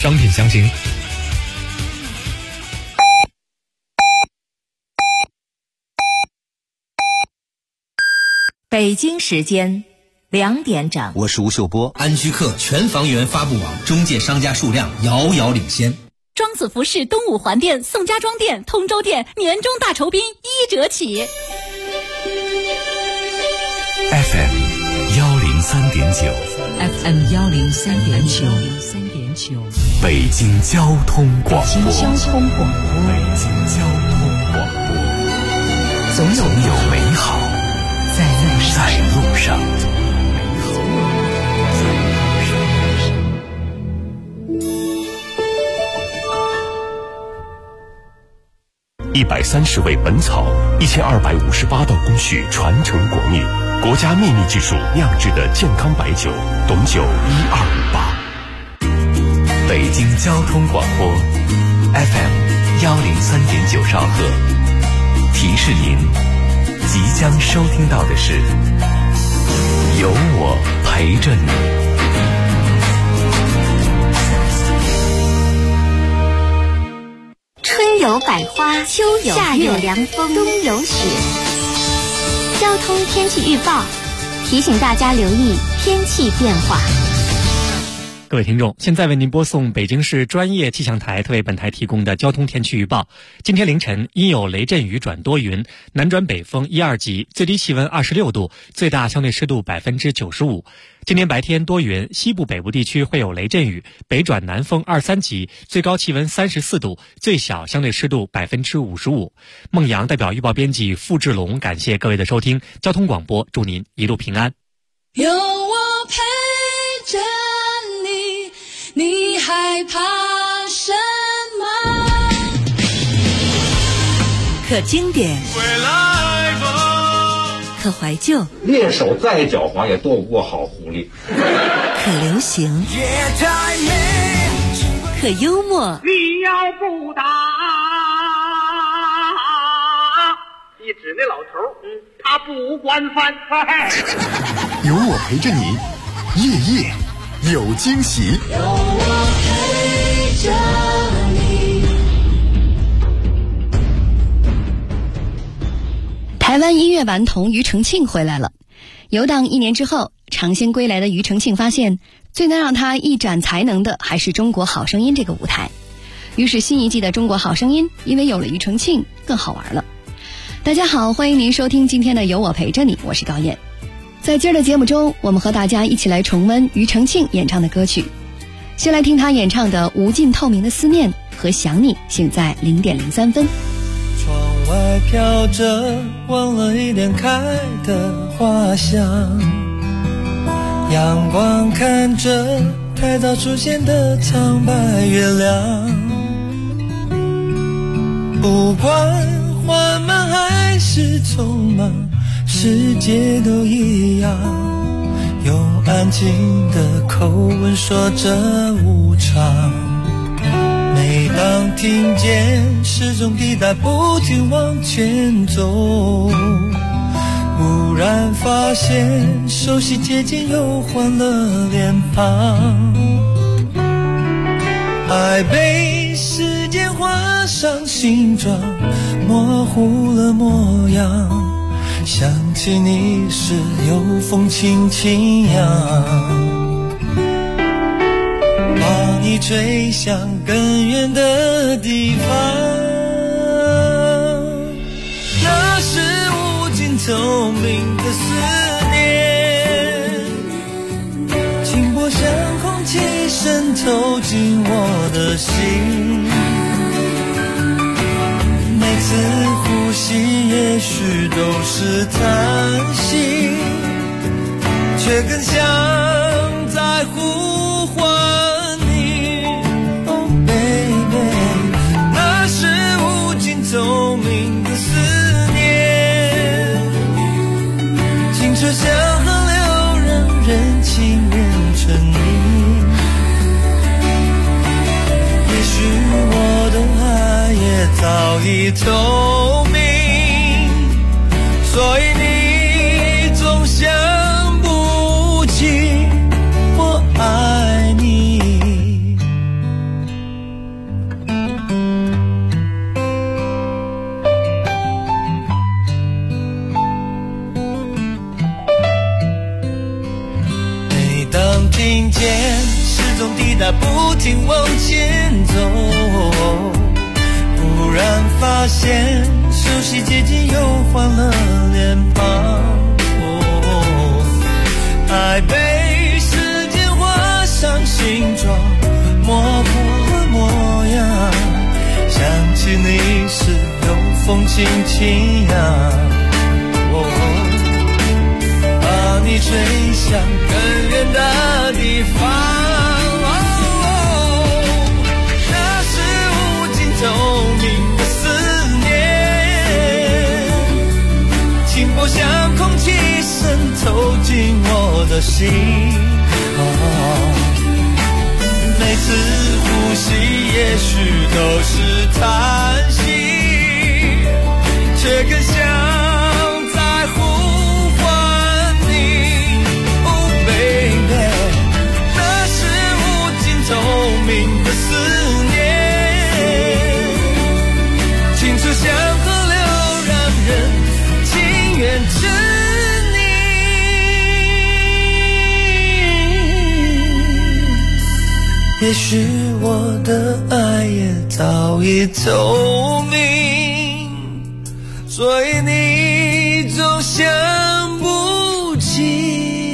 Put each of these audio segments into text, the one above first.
商品详情。 北京时间2点整， 我是吴秀波。 安居客全房源发布网中介商家数量遥遥领先。 庄子服饰东五环店、宋家庄店、通州店年终大酬宾1折起。 FM 103.9 FM 103.9 北京交通广播。 北京交通广播。 总有美好在路上。130味本草，1258道工序传承国秘，国家秘密技术酿制的健康白酒，董酒1258。北京交通广播 FM 103.9兆赫，提示您即将收听到的是有我陪着你。 春有百花，秋有夏有凉风，冬有雪。交通天气预报提醒大家留意天气变化。 各位听众，现在为您播送北京市专业气象台特为本台提供的交通天气预报。今天凌晨阴有雷阵雨转多云，南转北风1、2级，最低气温26度，最大相对湿度95%。今天白天多云，西部北部地区会有雷阵雨，北转南风2、3级，最高气温34度，最小相对湿度55%。孟阳代表预报编辑付志龙感谢各位的收听，交通广播祝您一路平安。 有我陪着你害怕什么？ 可经典，可怀旧， 猎手再狡猾也躲不过好狐狸。 可流行，可幽默。 你要不打，一指那老头，他不管饭。 有我陪着你，夜夜有惊喜。 有我陪着你。 台湾音乐顽童庾澄庆回来了。游荡1年之后，尝鲜归来的庾澄庆发现，最能让他一展才能的还是中国好声音这个舞台。于是新一季的中国好声音因为有了庾澄庆更好玩了。大家好，欢迎您收听今天的有我陪着你，我是高燕。在今儿的节目中，我们和大家一起来重温庾澄庆演唱的歌曲。先来听他演唱的《无尽透明的思念》和《想你》，现在0点03分。 窗外飘着忘了一点开的花香，阳光看着太早出现的苍白月亮，不管缓慢还是匆忙，世界都一样，用安静的口吻说着无常。每当听见时钟滴答不停往前走，忽然发现熟悉接近又换了脸庞，爱被时间画上形状，模糊了模样，想起你时有风轻轻扬，把你吹向更远的地方。那是无尽透明的思念，轻薄像空气渗透进我的心，每次呼吸也许都是叹息，却更像在呼唤你。 Oh baby， 那是无尽透明的思念，清澈像河流，让人情变成你。也许我的爱也早已透明，所以你总想不起我爱你。 带不停往前走，忽然发现熟悉街景又换了脸庞，爱被时间画上形状，模糊了模样，想起你时有风轻轻扬，把你吹向更远的地方，那是无尽透明的思念，轻薄像空气渗透进我的心，每次呼吸也许都是叹息，却更像透明的思念，清澈像河流，让人情愿执念。也许我的爱也早已透明，所以你总想不起。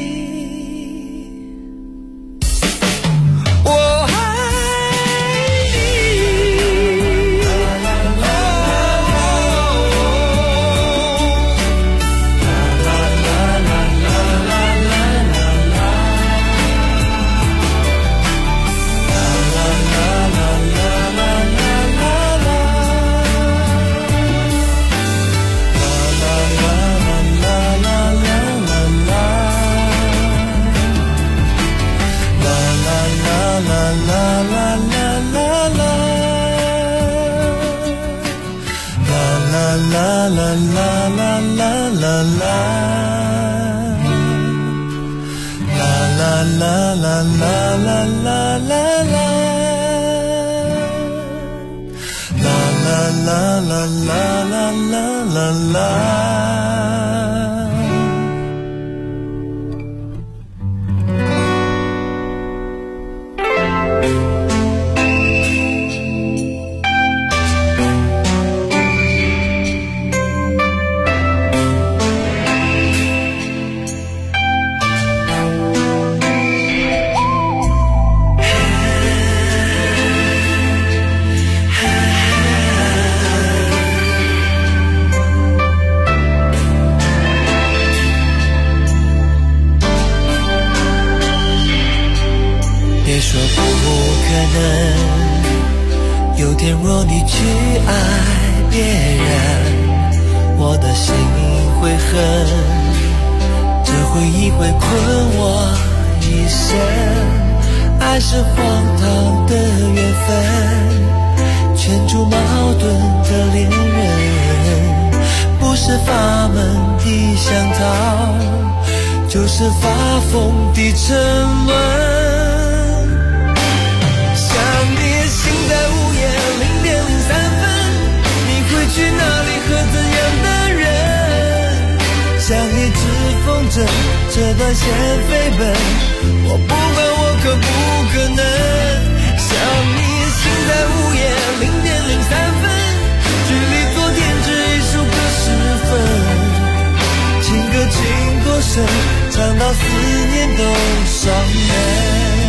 这段线飞奔，我不管我可不可能像你心在午夜0:03，距离昨天只一首歌10分，情歌情多深，唱到思念都伤人。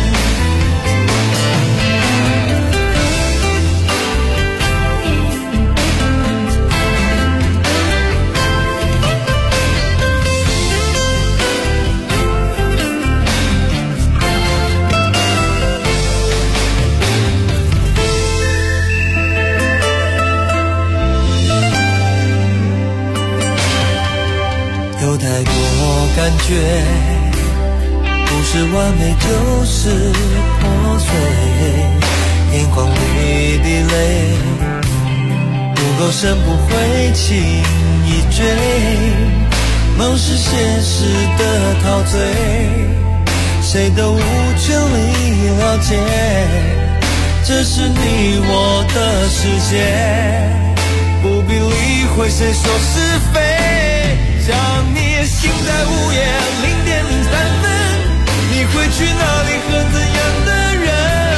有太多感觉，不是完美就是破碎，眼眶里的泪不够深不会轻易追，梦是现实的陶醉，谁都无权利了解，这是你我的世界，不必理会谁说是非。想你心在午夜0:03，你会去哪里和怎样的人？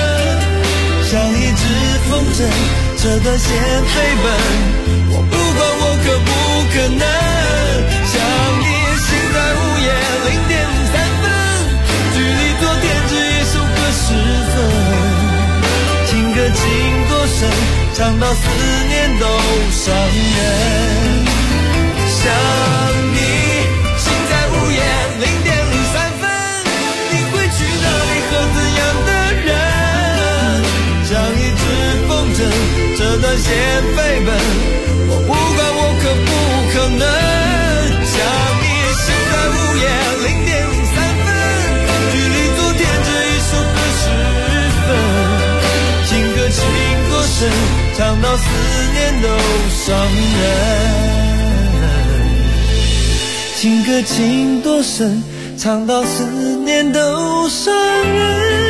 像一只风筝，这段线飞奔，我不管我可不可能像你心在午夜0:03，距离昨天只一首歌10分，情歌情多深，唱到思念都伤人。想你心在午夜0:03，你会去哪里和怎样的人？像一只风筝，这段线飞奔，我不管我可不可能像你心在午夜0:03，距离昨天只一首歌10分，情歌情多深，唱到思念都伤人。情歌情多深，唱到思念都伤人。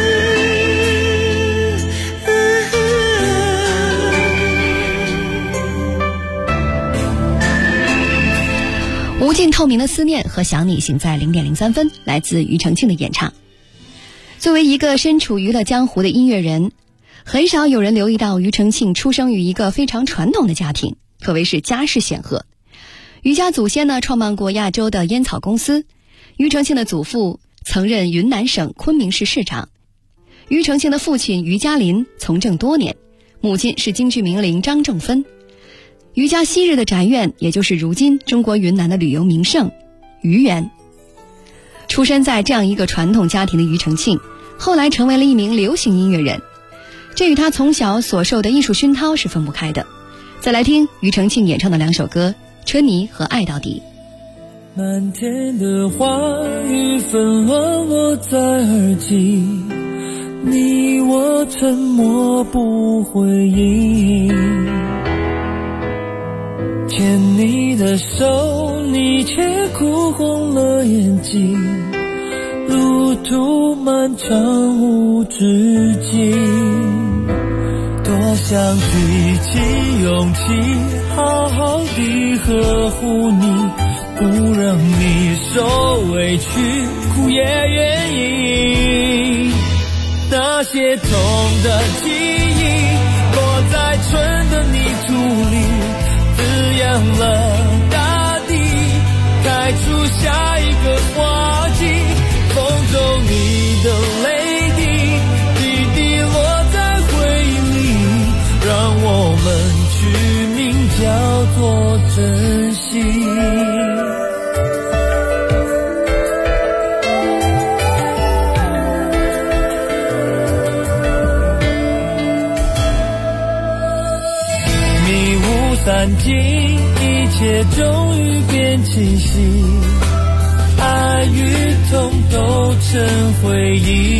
无尽透明的思念和想你醒在0:03，来自庾澄庆的演唱。作为一个身处娱乐江湖的音乐人，很少有人留意到庾澄庆出生于一个非常传统的家庭，可谓是家世显赫。庾家祖先呢创办过亚洲的烟草公司，庾澄庆的祖父曾任云南省昆明市市长，庾澄庆的父亲庾嘉林从政多年，母亲是京剧名伶张正芬。庾家昔日的宅院，也就是如今中国云南的旅游名胜庾园。出身在这样一个传统家庭的庾澄庆，后来成为了一名流行音乐人，这与他从小所受的艺术熏陶是分不开的。再来听庾澄庆演唱的2首歌《春泥》和《爱到底》。 满天的花雨纷乱落在耳际，你我沉默不回应，牵你的手，你却哭红了眼睛，路途漫长无止境，多想举起勇气，好好地呵护你，不让你受委屈，哭也愿意。那些痛的记忆，落在春的泥土里，滋养了大地，开出下一个花季。风中你的泪滴，滴滴落在回忆里，让我们取名叫做珍惜。迷雾散尽，一切终于变清晰，爱与痛都成回忆，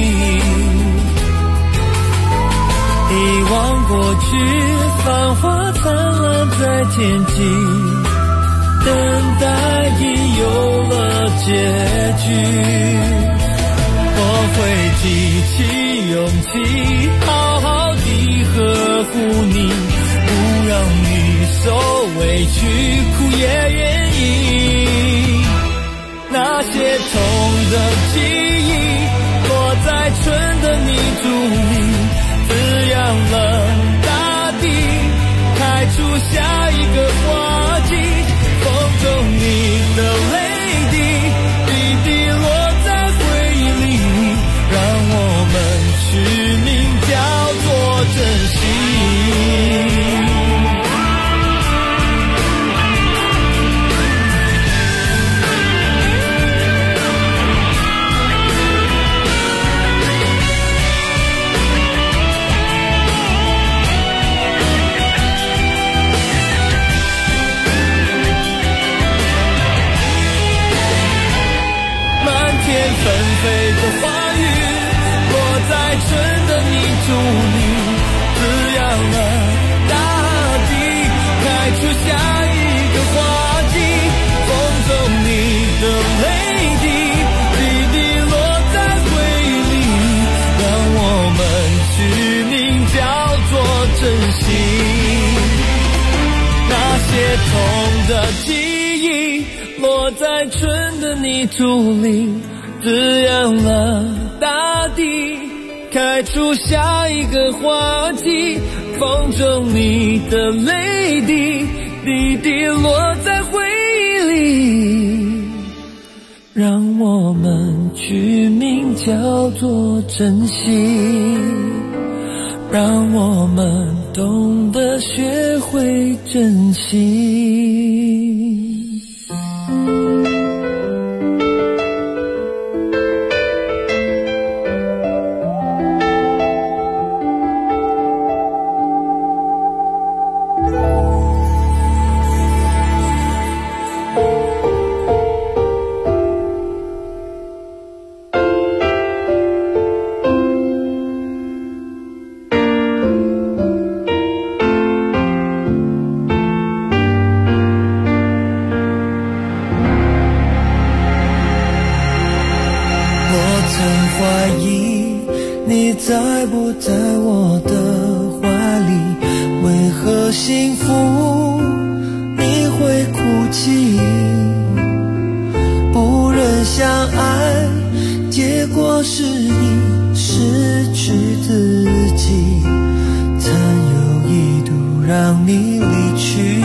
遗忘过去，繁华灿烂在天际，等待已有了结局。我会记起勇气，好好地呵护你，不让你受委屈，哭也愿意。那些痛的记忆，落在春的泥土里，滋养了大地，开出下一个花季。风中你的泪滴，滴滴落在回忆里，让我们取名叫做珍惜。纷飞的花雨，落在春的泥土里，滋养了大地，开出下一个花季。风中你的泪滴，滴滴落在回忆里，让我们取名叫做珍惜。那些痛的记忆，落在春的泥土里，滋养了大地， 开出下一个话题，风中你的泪滴滴滴落在回忆里，让我们取名叫做珍惜，让我们懂得学会珍惜。 在不在我的怀里？为何幸福你会哭泣？不忍相爱，结果是你失去自己。曾有一度让你离去，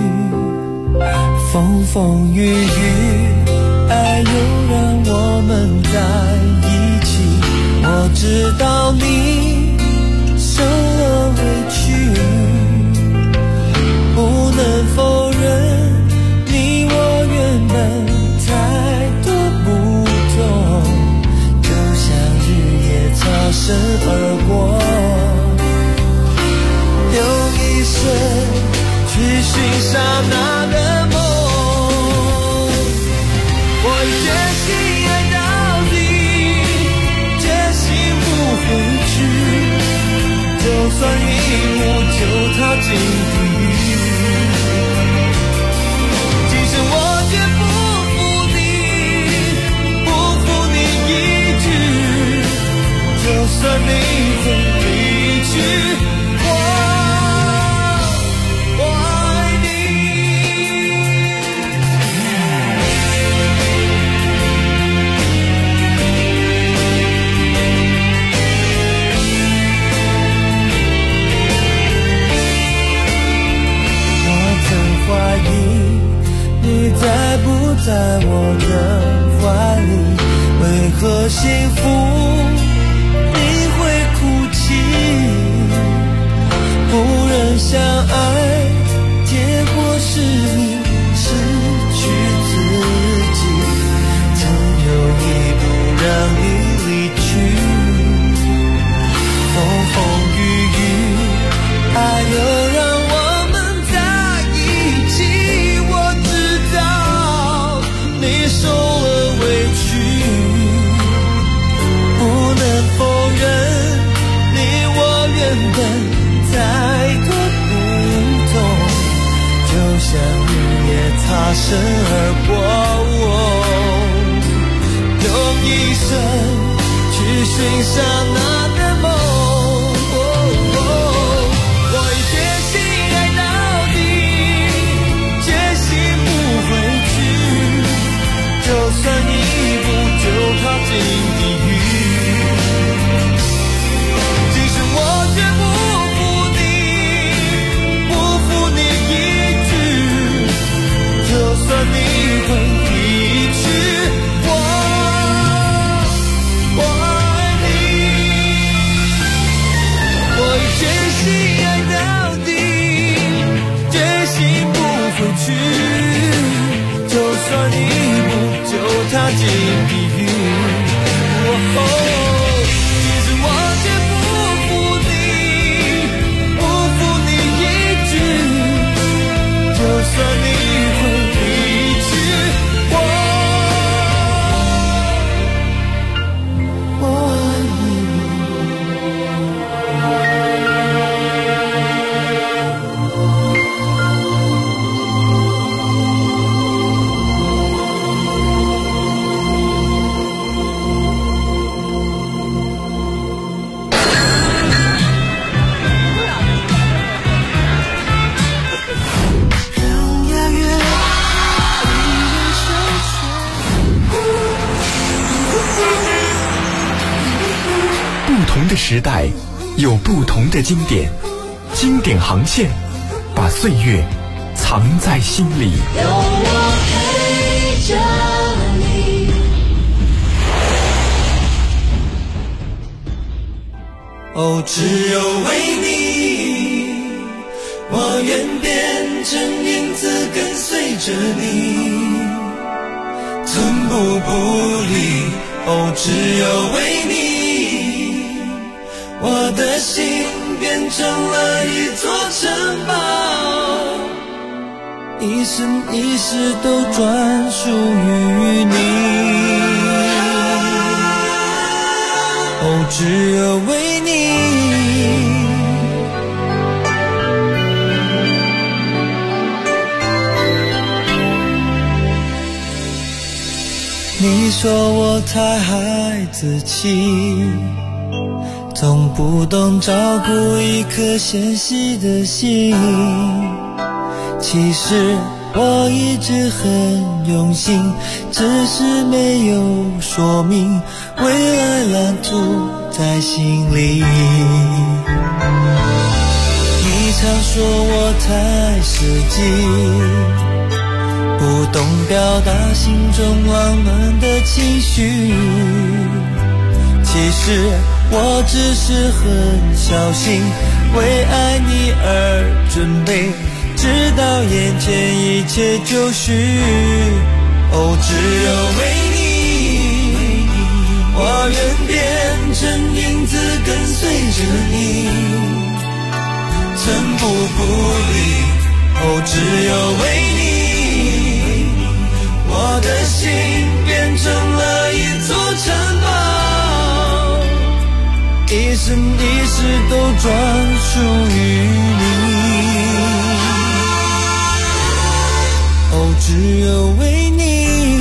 风风雨雨，爱又让我们在一起。我知道你受了委屈，不能否认你我原本态度不同，就像日夜擦身而过，用一生去寻刹那的梦。我决心爱到底，回去，就算一步就踏进地狱，今生我绝不负你，不负你一句，就算你会离去，我爱你。你在不在我的怀里？为何幸福你会哭泣？不忍相爱，结果是你失去自己。曾有一度让你离去，风风雨雨，爱又让我们在一起。你受了委屈，不能否认你我原本态度不同，就像日夜擦身而过，用一生去寻刹那的梦。我已决心爱到底，决心不回去，就算一步就踏进地狱，今生我绝不负你，不负你一句，就算你会离去，我爱你。我已决心爱到底，决心不回去，就算一步就踏进地狱，其实我绝不负你，不负你一句，就算你会离去，我爱你。 时代有不同的经典，经典航线把岁月藏在心里。 有我陪着你。 哦，只有为你，我愿变成影子跟随着你，寸步不离。哦，只有为你，我的心变成了一座城堡，一生一世都专属于你。哦，只有为你。你说我太孩子气，总不懂照顾一颗纤细的心。其实我一直很用心，只是没有说明，未来蓝图在心里。你常说我太实际，不懂表达心中浪漫的情绪，其实我只是很小心，为爱你而准备，直到眼前一切就绪。哦，只有为你，我愿变成影子跟随着你，寸步不离。哦，只有为你，我的心变成了一座城堡，一生一世都专属于你。哦，只有为你。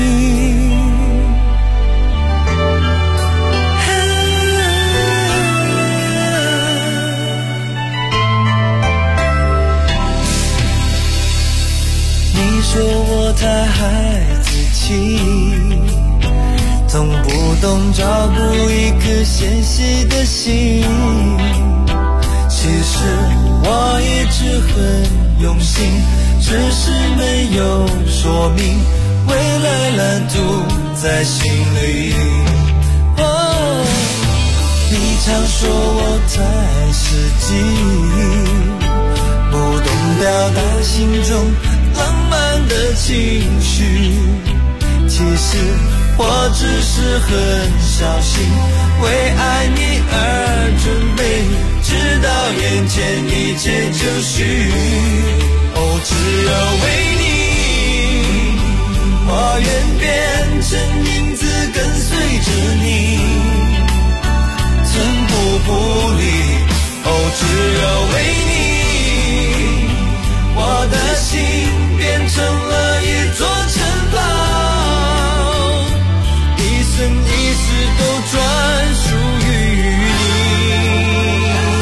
你说我太孩子气，总不懂照顾一颗纤细的心。其实我一直很用心，只是没有说明，未来蓝图在心里。哦，你常说我太实际，不懂表达心中浪漫的情绪，其实我只是很小心，为爱你而准备，直到眼前一切就绪。哦，只有为你，我愿变成影子跟随着你，寸步不离。哦，只有为你，我的心变成了一座城堡，一生一世都专属于你。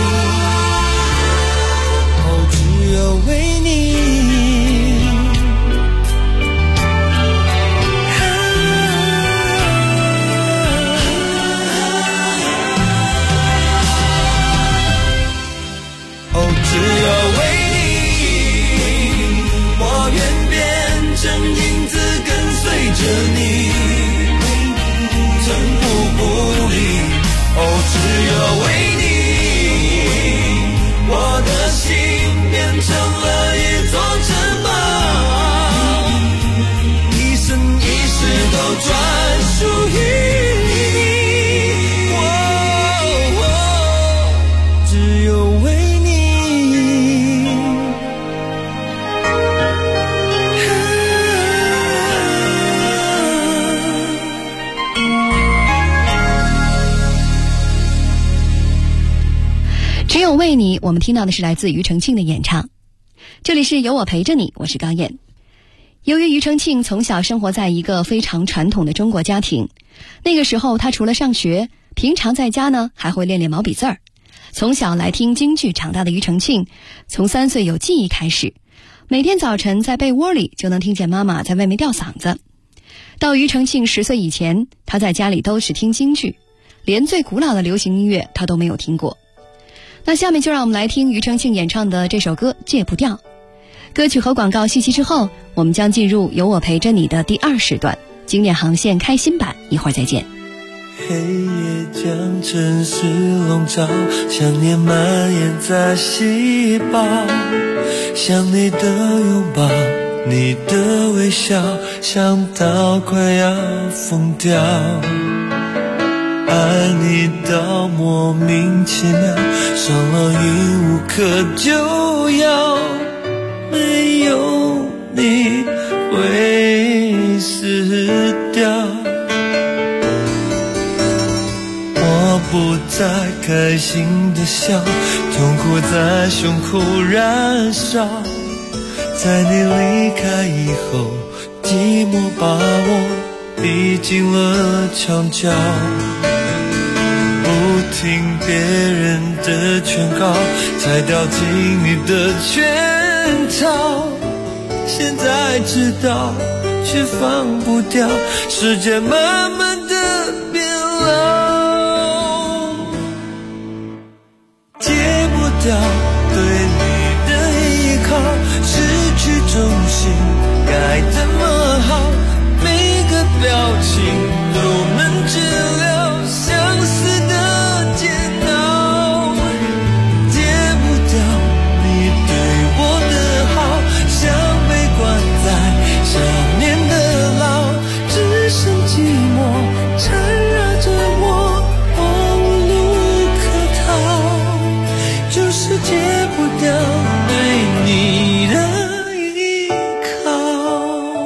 哦，只有为你。哦，只有为你，我愿变成影子跟随着你，寸步不离。哦，只有为你，我的心变成了一座城堡，一生一世都专属于你。只有为你。 只有为你，我们听到的是来自庾澄庆的演唱。这里是有我陪着你，我是高燕。由于庾澄庆从小生活在一个非常传统的中国家庭，那个时候他除了上学，平常在家呢还会练练毛笔字儿。从小来听京剧长大的庾澄庆，从3岁有记忆开始，每天早晨在被窝里就能听见妈妈在外面吊嗓子。到庾澄庆10岁以前，他在家里都是听京剧， 连最古老的流行音乐他都没有听过。那下面就让我们来听庾澄庆演唱的这首歌《戒不掉》。歌曲和广告信息之后，我们将进入有我陪着你的第2时段，经典航线开心版，一会儿再见。 黑夜将城市笼罩，想念蔓延在细胞，想你的拥抱，你的微笑，想到快要疯掉，爱你到莫名其妙，伤了瘾无可救药，没有你会死掉。我不再开心的笑，痛苦在胸口燃烧，在你离开以后，寂寞把我逼进了墙角，不听别人的劝告，才掉进你的圈套，现在知道却放不掉，时间慢慢的变老，戒不掉对你的依靠，失去重心该怎么好，每个表情都能治疗相思的煎熬，戒不掉你对我的好，像被关在想念的牢，只剩寂寞缠绕着我，我无路可逃，就是戒不掉对你的依靠。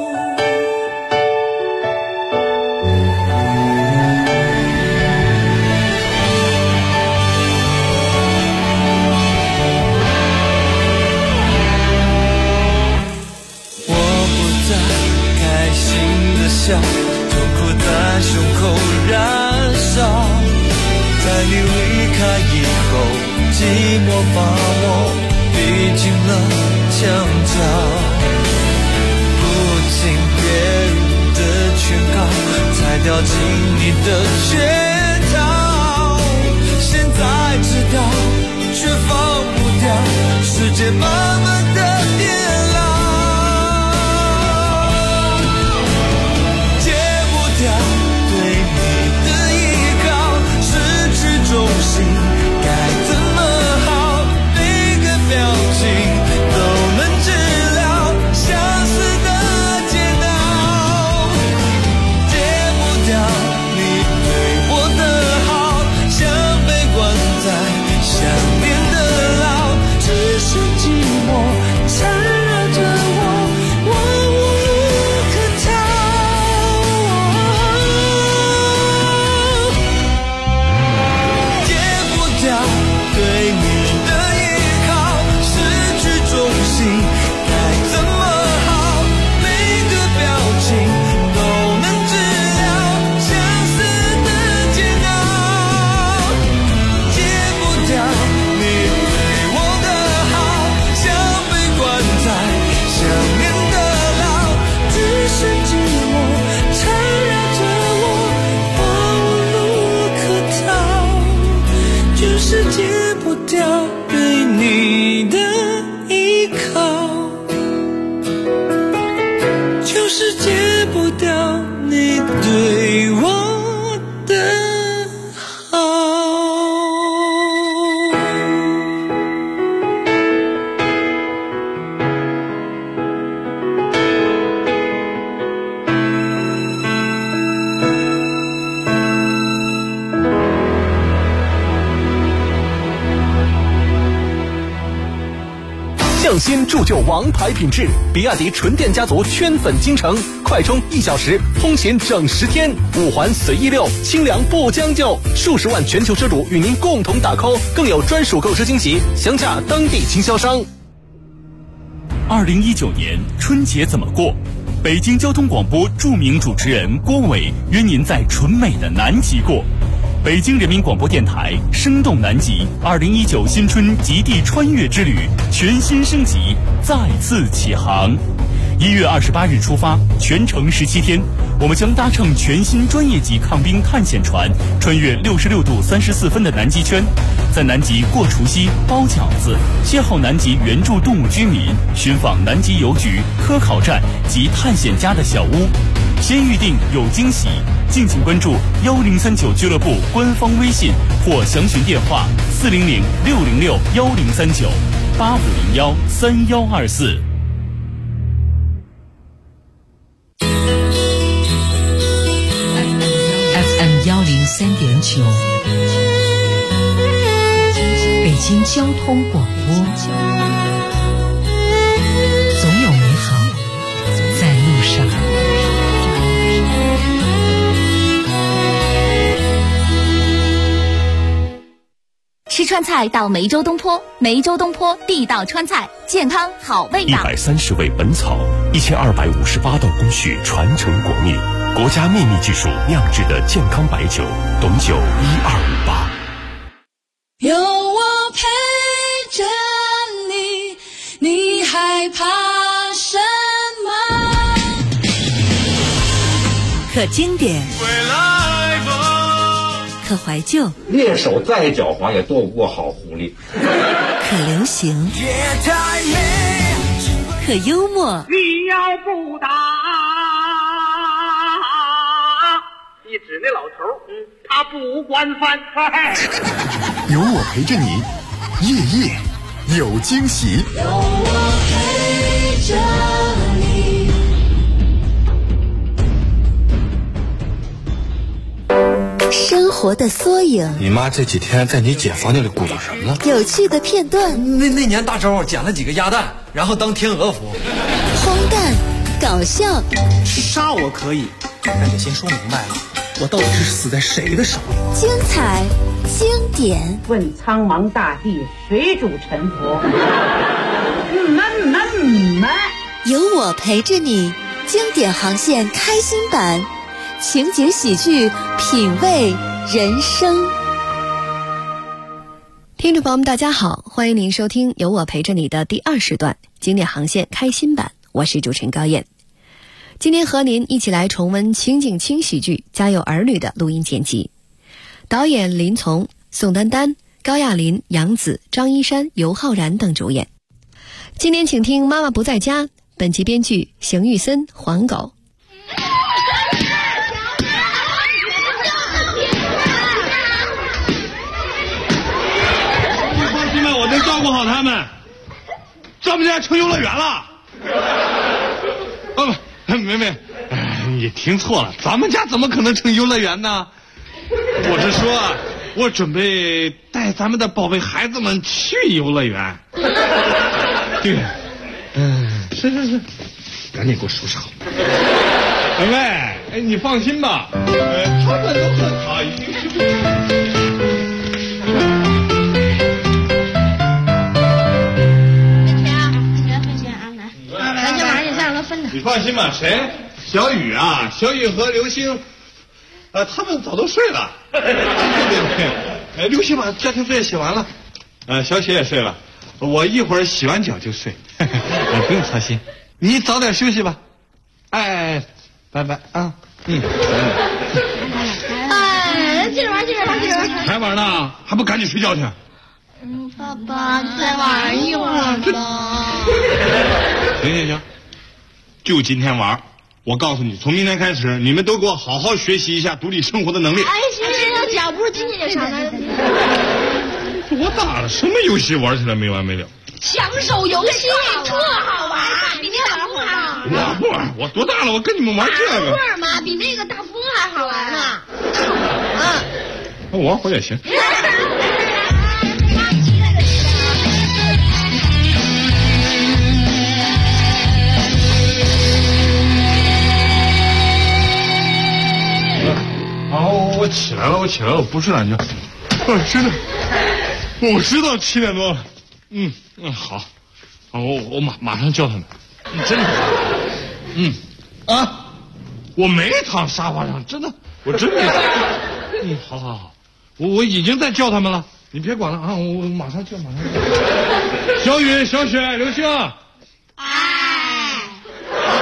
我不再开心的笑，痛苦在胸口燃烧，在你离开以后，寂寞把我逼进了墙角，不听别人的劝告，才掉进你的圈套，现在知道却放不掉，时间慢慢的变老，戒不掉对你的依靠，失去重心该怎么好，每个表情都能治疗相思的煎熬，戒不掉你对我的好，像被关在想念的牢，只剩寂寞缠绕着我，我无路可逃，戒不掉对你的依靠，失去重心该怎么好，每个表情都能治疗相思的煎熬，戒不掉你对我的好，像被关在想念的牢，只剩寂寞缠绕着我，我无路可逃，就是戒不掉对你的依靠，就是戒不掉你对我的好。 匠心铸就王牌品质，比亚迪纯电家族圈粉京城，快充1小时，通勤整10天，5环随意溜，清凉不将就，数十万全球车主与您共同打 call， 更有专属购车惊喜，详洽当地经销商。 2019年春节怎么过？北京交通广播著名主持人郭伟约您在纯美的南极过。北京人民广播电台生动南极2019新春极地穿越之旅全新升级，再次启航。 1月28日出发，全程17天，我们将搭乘全新专业级抗冰探险船，穿越66度34分的南极圈，在南极过除夕、包饺子，邂逅南极原住动物居民，寻访南极邮局、科考站及探险家的小屋。先预定有惊喜，敬请关注1039俱乐部官方微信或详询电话400-606-1039-8501-3124。 FM 103.9，北京交通广播，总有美好在路上。 吃川菜到梅州东坡，梅州东坡地道川菜，健康好味道。 130味本草，1258道工序传承国秘，国家秘密技术酿制的健康白酒，董酒1258。 有我陪着你，你害怕什么？ 可经典，可怀旧， 猎手再狡猾也躲不过好狐狸。 可流行，可幽默。 你要不打，一指那老头，他不惯犯。 有我陪着你，夜夜有惊喜。 有我陪着你。 生活的缩影， 你妈这几天在你姐房间里鼓捣什么呢？ 有趣的片段。 那年大周捡了几个鸭蛋，然后当天鹅服。 荒诞，搞笑。 杀我可以，但得先说明白了，我到底是死在谁的手里？ 精彩，经典。 问苍茫大地，谁主沉浮？ 有我陪着你，经典航线开心版。情景喜剧，品味人生。 听众朋友们大家好，欢迎您收听有我陪着你的第20段经典航线开心版，我是主持人高燕。今天和您一起来重温情景轻喜剧《家有儿女》的录音剪辑，导演林从、宋丹丹、高亚麟、杨紫、张一山、尤浩然等主演。今天请听《妈妈不在家》，本集编剧邢玉森、黄狗。 我能照顾好他们，咱们家成游乐园了。妹妹，你听错了，咱们家怎么可能成游乐园呢？我是说，我准备带咱们的宝贝孩子们去游乐园。对，是，赶紧给我收拾好。妹妹，你放心吧，他们都很好，一定是。你放心吧，谁？小雨啊，小雨和刘星，他们早都睡了。对，刘星把家庭作业写完了，小雪也睡了，我一会儿洗完脚就睡，不用操心。你早点休息吧。拜拜啊。 接着玩。 还玩呢？还不赶紧睡觉去？ 爸爸，再玩一会儿吧。 行。就今天玩，我告诉你，从明天开始，你们都给我好好学习一下独立生活的能力。 行，只要不是今天就上班。 多大了，什么游戏玩起来没完没了？ 享手游戏特好玩，比那大风还好。 我不玩，我多大了？我跟你们玩这个。 玩嘛，比那个大风还好玩呢。 我玩会也行。我起来了，我不睡懒觉。真的，我知道7点多了。好，我马上叫他们。真的。我没躺沙发上，真的，我真没。好，我已经在叫他们了，你别管了啊，我马上叫。小雨、小雪、刘星。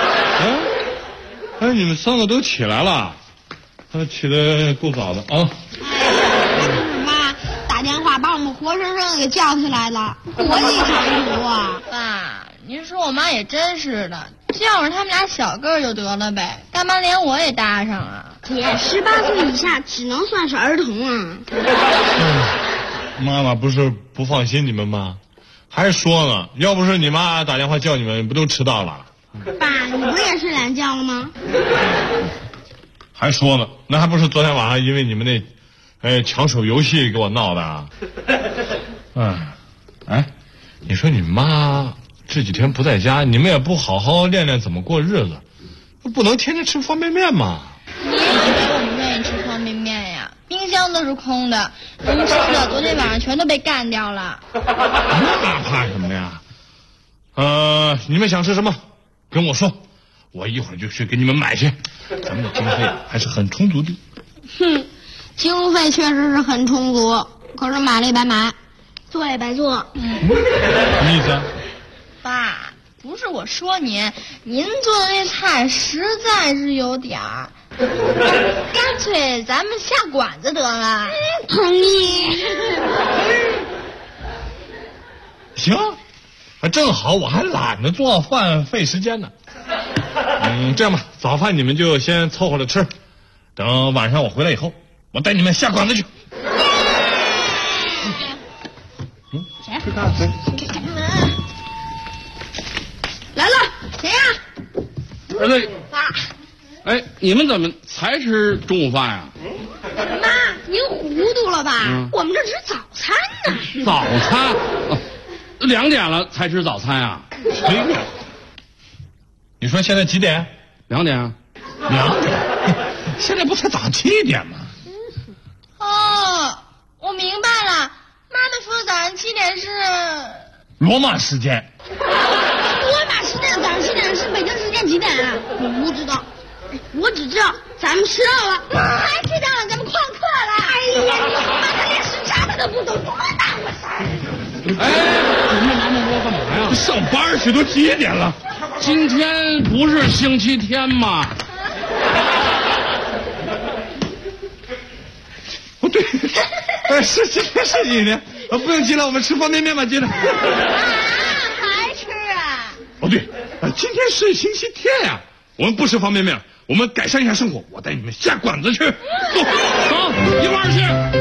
哎，你们三个都起来了，起得够早的啊。 是妈打电话把我们活生生的给叫起来了，多一长途啊！ 爸，您说我妈也真是的，叫上他们俩小个儿就得了呗，干嘛连我也搭上啊？ 姐，18岁以下只能算是儿童啊。 妈妈不是不放心你们吗？还说呢，要不是你妈打电话叫你们，不都迟到了？ 爸，你不也睡懒觉了吗？ 还说呢，那还不是昨天晚上因为你们那抢手游戏给我闹的啊？哎，你说你妈这几天不在家，你们也不好好练练怎么过日子，不能天天吃方便面嘛？ 你也以为我们愿意吃方便面呀？冰箱都是空的，能吃的昨天晚上全都被干掉了。 那怕什么呀？你们想吃什么？跟我说，我一会儿就去给你们买去。咱们的经费还是很充足的。 经费确实是很充足，可是买了也白买，做也白做。 什么意思？ 爸，不是我说您做的那菜实在是有点儿，干脆咱们下馆子得了。 同意。 行，正好我还懒得做饭，费时间呢。这样吧，早饭你们就先凑合着吃，等晚上我回来以后，我带你们下馆子去。 谁？来了，谁呀？ 儿子。 爸。 哎，你们怎么才吃中午饭呀？ 妈，您糊涂了吧？我们这吃早餐呢。 早餐？2点了才吃早餐啊？ 你说现在几点 ？2点。 2点？现在不才早上7点吗？ 哦，我明白了，妈妈说早上7点是罗马时间。 罗马时间早上7点是北京时间几点啊？我不知道，我只知道咱们迟到了。还迟到了，咱们旷课了。哎呀，妈，他连时差他都不懂，多大回事儿？ 你们拿那么多干嘛呀？ 上班去，都几点了？ 今天不是星期天吗？ 哦，对，是今天是星期天，不用急了，我们吃方便面吧，接着。 还吃啊？ 哦，对，今天是星期天呀，我们不吃方便面了，我们改善一下生活，我带你们下馆子去。走，一块儿去。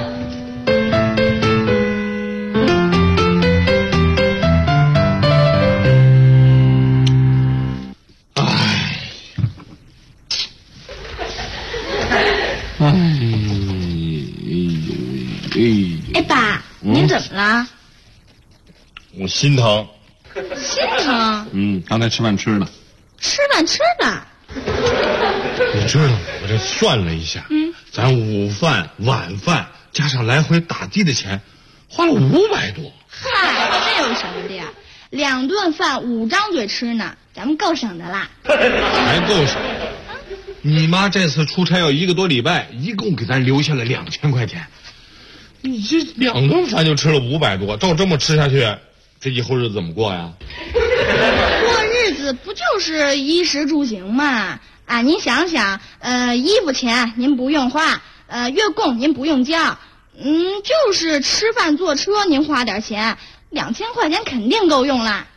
哎，爸，您怎么了？ 我心疼。 心疼？ 刚才吃饭吃的。 吃饭吃的。 你知道吗？我这算了一下，咱午饭、晚饭加上来回打的的钱，花了500多。 嗨，这有什么的呀？2顿饭5张嘴吃呢，咱们够省的啦。 还够省。你妈这次出差要1个多礼拜，一共给咱留下了2000块钱。你这2顿饭就吃了500多，照这么吃下去，这以后日子怎么过呀？ 过日子不就是衣食住行嘛？啊，您想想，衣服钱您不用花，月供您不用交，就是吃饭坐车您花点钱，2000块钱肯定够用啦。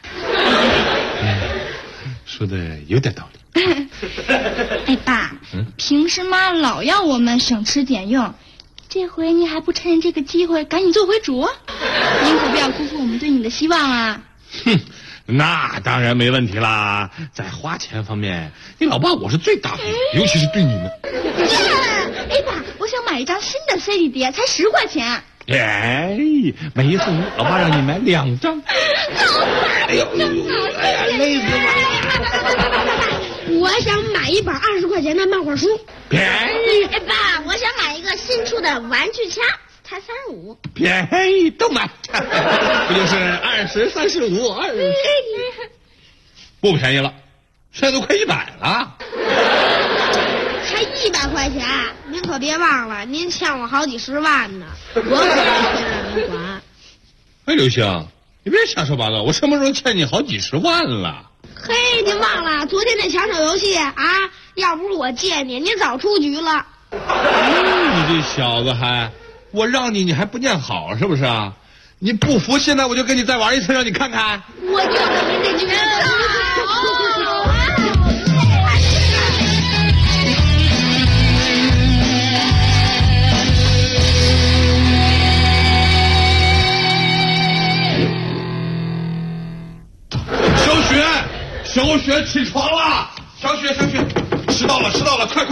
说的有点道理。 哎，爸，平时妈老要我们省吃俭用，这回你还不趁这个机会赶紧做回主？您可不要辜负我们对你的希望啊！ 那当然没问题啦，在花钱方面，你老爸我是最大方，尤其是对你们。 哎，爸，我想买一张新的 CD 碟，才10块钱。 哎，买一送一，老爸让你买2张。哎呦，哎呀，累死我！ 我想买一本20块钱的漫画书。 便宜。 哎，爸，我想买一个新出的玩具枪，才35。 便宜，都买。不就是20、35、20？不便宜了，现在都快100了。 才100块钱，您可别忘了，您欠我好几10万呢，我可不让您还。 哎，刘星，你别瞎说八道，我什么时候欠你好几10万了？ 嘿，您忘了昨天那抢手游戏啊？ 要不是我借你，你早出局了。 你这小子我让你还不念好是不是啊？你不服，现在我就跟你再玩一次，让你看看。 我就等你这句小雪起床了，小雪，迟到了，快！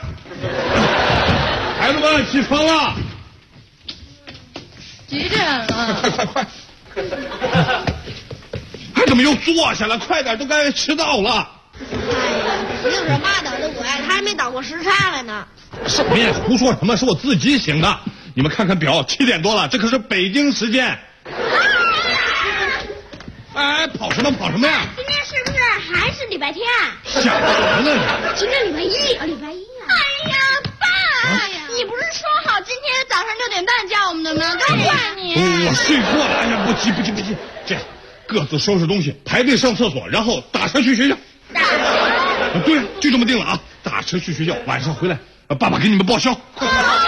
孩子们起床了， 几点了？ 快！还怎么又坐下了？快点，都该迟到了。 6手8倒的鬼，他还没倒过时差来呢。 什么呀？胡说什么？是我自己醒的。你们看看表，7点多了，这可是北京时间。跑什么呀？ 今天是不是还是礼拜天？ 想什么呢？ 今天礼拜一啊！哎呀，爸，你不是说好今天早上6点半叫我们的吗？都怪你。 我睡过了。哎呀，不急，这样，各自收拾东西，排队上厕所，然后打车去学校。对，就这么定了啊！打车去学校，晚上回来，爸爸给你们报销。 打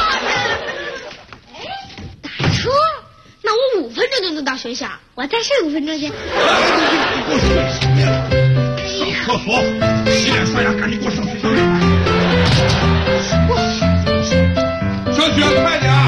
车？那我5分钟就能到学校，我再睡5分钟去。 你给我睡什么呀？上厕所，洗脸刷牙，赶紧给我上学校去。小雪，快点！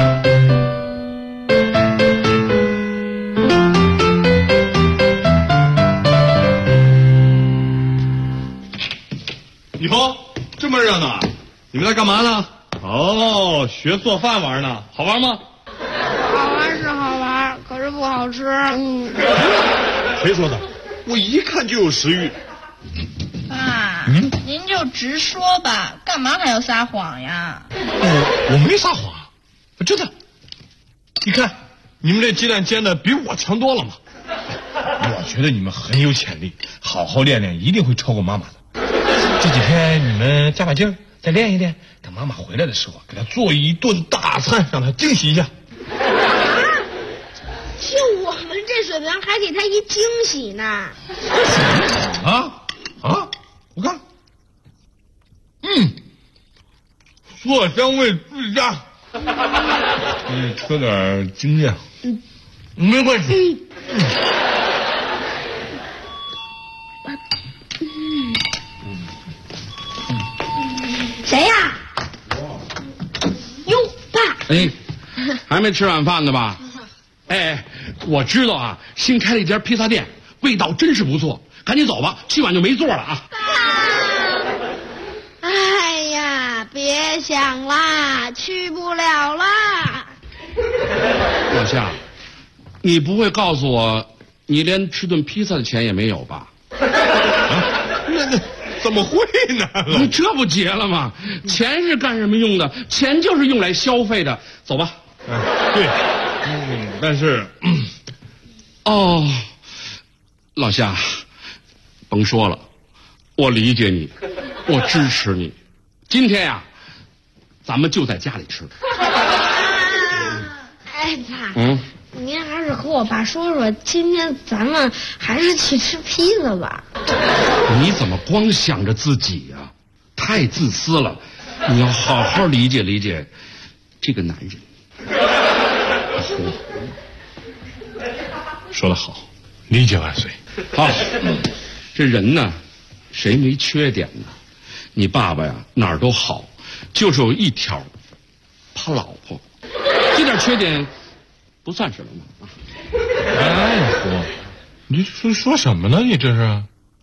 以后这么热闹，你们在干嘛呢？哦，学做饭玩呢，好玩吗？ 好玩是好玩，可是不好吃。 谁说的？我一看就有食欲。 爸，您就直说吧，干嘛还要撒谎呀？ 我没撒谎，真的。你看，你们这鸡蛋煎的比我强多了嘛。我觉得你们很有潜力，好好练练，一定会超过妈妈的。这几天你们加把劲儿，再练一练，等妈妈回来的时候，给她做一顿大餐，让她惊喜一下。 就我们这水平，还给他一惊喜呢。 我看，色香味俱佳，缺点经验，没关系。 谁呀？哟，爸。 还没吃晚饭呢吧？我知道啊，新开了一家披萨店，味道真是不错，赶紧走吧，去晚就没座了啊。 哎呀，别想啦，去不了啦。 老夏，你不会告诉我，你连吃顿披萨的钱也没有吧？ 那怎么会呢？ 你这不结了吗？钱是干什么用的？钱就是用来消费的。走吧。 对，但是， 老夏，甭说了，我理解你，我支持你。今天呀，咱们就在家里吃。 爸，您还是和我爸说说，今天咱们还是去吃披萨吧。 你怎么光想着自己呀？太自私了！你要好好理解理解这个男人。 说得好，理解万岁。 好，这人呢，谁没缺点呢？你爸爸呀，哪儿都好，就是有一条，怕老婆。这点缺点不算什么嘛。 你说什么呢？你这是？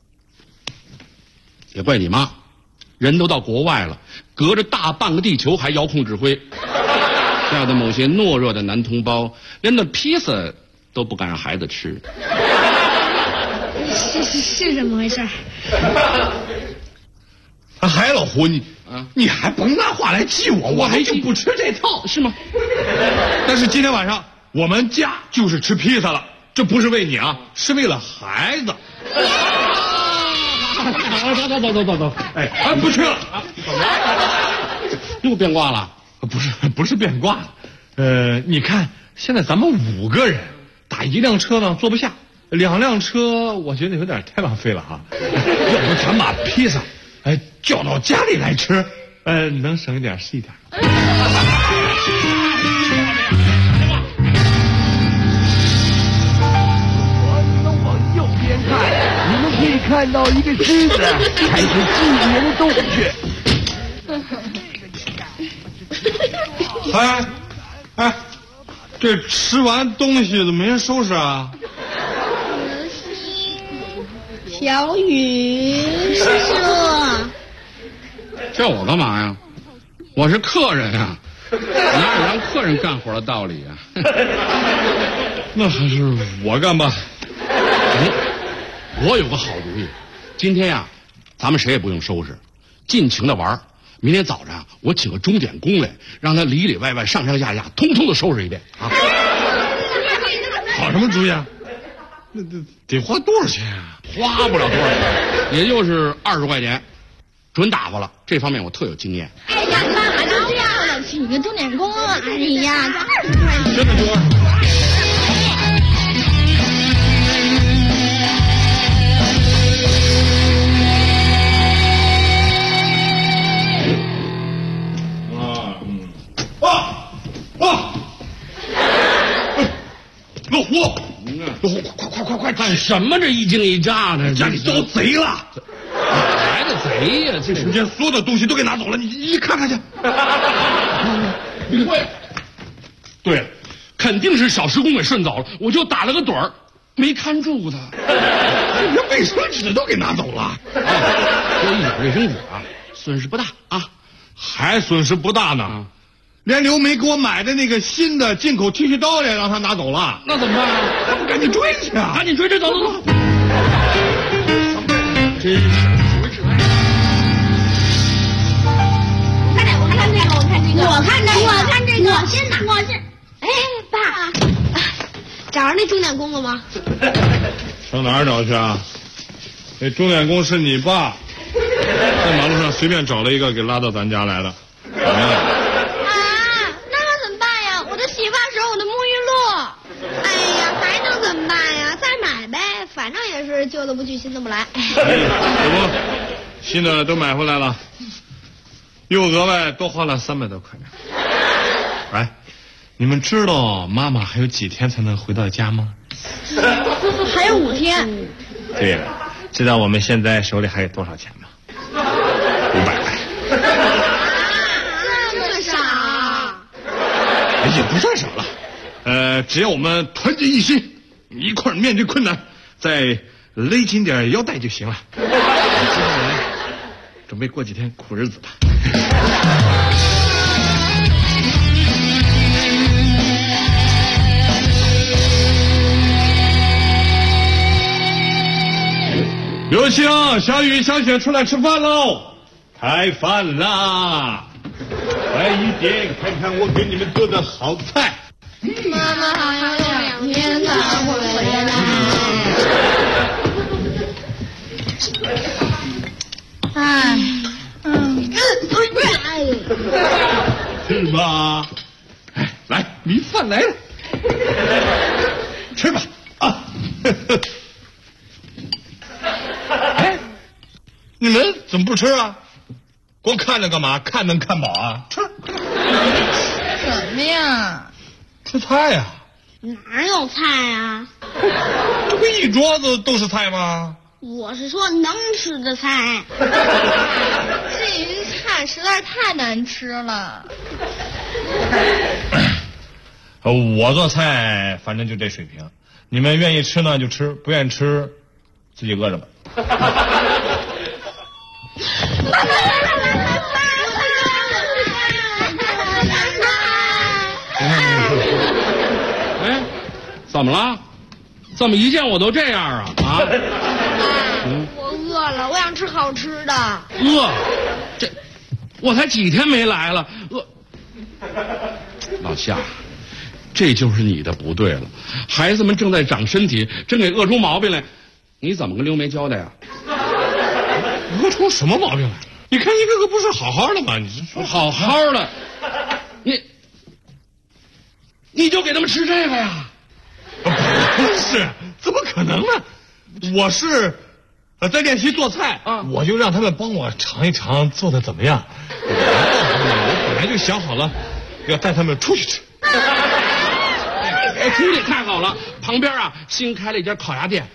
也怪你妈，人都到国外了，隔着大半个地球还遥控指挥，这样的某些懦弱的男同胞，连那披萨都不敢让孩子吃。 是怎么回事？ 还老胡你还甭拿话来气我，我还就不吃这套， 是吗？ 但是今天晚上我们家就是吃披萨了，这不是为你啊，是为了孩子。走，不去了， 又变卦了？ 不是变卦了，你看现在咱们5个人打1辆车呢坐不下，2辆车我觉得有点太浪费了哈，要不咱把披萨叫到家里来吃，能省一点是一点。 你们可以看到一个狮子开始纪念的洞穴。 这吃完东西都没人收拾啊？ 小雨，叔叔， 叫我干嘛呀？我是客人啊，哪有让客人干活的道理啊？ 那还是我干吧。 我有个好主意，今天呀，咱们谁也不用收拾，尽情的玩。明天早上我请个钟点工来，让他里里外外上上下下通通的收拾一遍啊！ 好什么主意啊？那得花多少钱啊？ 花不了多少钱，也就是20块钱，准打发了。这方面我特有经验。 哎呀，哪能这样的？请个钟点工啊！哎呀，这20块钱。 真的多。 老胡，快！干什么？这一惊一乍的， 家里遭贼了！ 哪来的贼呀？这人家所有的东西都给拿走了，你看看去。 对了，肯定是小时工给顺走了，我就打了个盹儿，没看住他。 连卫生纸都给拿走了， 就一点卫生纸啊，损失不大啊， 还损失不大呢。连刘梅给我买的那个新的进口剃须刀也让他拿走了， 那怎么办啊？ 赶紧追去啊！ 赶紧追，走！真是我看这个，我先拿。哎，爸，找着那钟点工了吗？ 上哪儿找去啊？那钟点工是你爸，在马路上随便找了一个给拉到咱家来的。 反正也是旧的不去，新的不来。 这不，新的都买回来了，又额外多花了300多块。哎，你们知道妈妈还有几天才能回到家吗？ 还有5天。 对了，知道我们现在手里还有多少钱吗？500块。 这么少？ 也不算少了。只要我们团结一心，一块面对困难。再勒紧点腰带就行了。接下来准备过几天苦日子吧。有请小雨、小雪出来吃饭喽！开饭啦！快一点，看看我给你们做的好菜。 妈妈还有2天才回来。 是吧？哎，来，米饭来了，吃吧啊！哎，你们怎么不吃啊？光看着干嘛？看能看饱啊？吃。 什么呀？ 吃菜呀。 哪有菜啊？ 这不一桌子都是菜吗？ 我是说能吃的菜。 这鱼菜实在是太难吃了。 我做菜反正就这水平，你们愿意吃呢就吃，不愿意吃自己饿着吧。 哎，怎么了？怎么一见我都这样啊？ 我饿了，我想吃好吃的。 这我才几天没来了，老夏，这就是你的不对了。孩子们正在长身体，真给饿出毛病来，你怎么跟刘梅交代啊？ 饿出什么毛病来？你看一个个不是好好的吗？你说好好的，你就给他们吃这个呀？ 不是，怎么可能呢？我是在练习做菜啊，我就让他们帮我尝一尝做的怎么样。我本来就想好了，要带他们出去吃。 出去太好了，旁边啊新开了一家烤鸭店。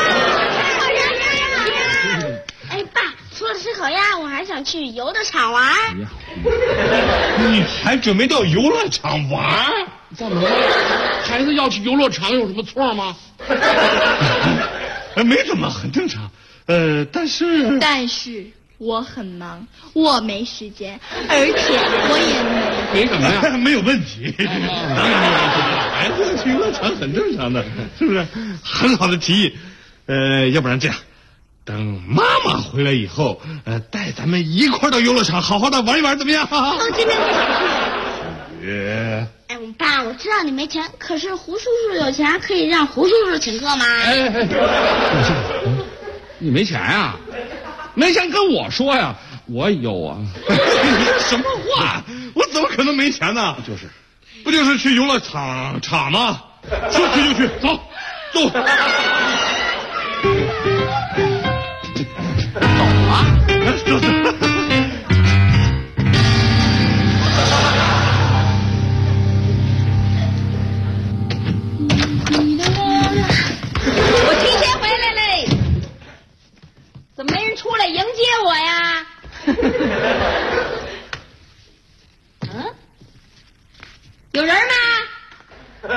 哎，爸，除了吃烤鸭，我还想去游乐场玩。 你还准备到游乐场玩？ 怎么了？孩子要去游乐场有什么错吗？ 没怎么，很正常。但是我很忙，我没时间，而且我也没什么呀， 没有问题。孩子去游乐场很正常的，是不是？很好的提议。要不然这样，等妈妈回来以后，带咱们一块到游乐场好好的玩一玩，怎么样？ 这边哎，爸，我知道你没钱，可是胡叔叔有钱，可以让胡叔叔请客吗？ 你没钱啊？没钱跟我说呀，我有啊。 你说什么话？我怎么可能没钱呢？不就是去游乐场吗？说去就去，走。走啊！走。 我提前回来嘞，怎么没人出来迎接我呀？有人吗？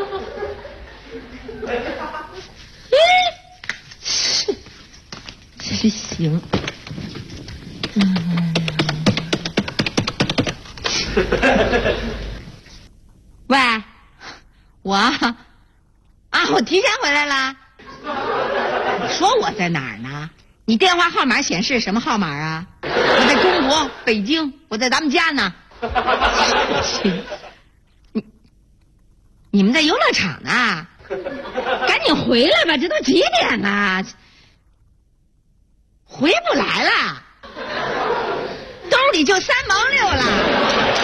真行。 喂，我提前回来了。你说我在哪儿呢？你电话号码显示什么号码啊？我在中国北京，我在咱们家呢。你们在游乐场呢？赶紧回来吧，这都几点了？回不来了，兜里就3毛6了。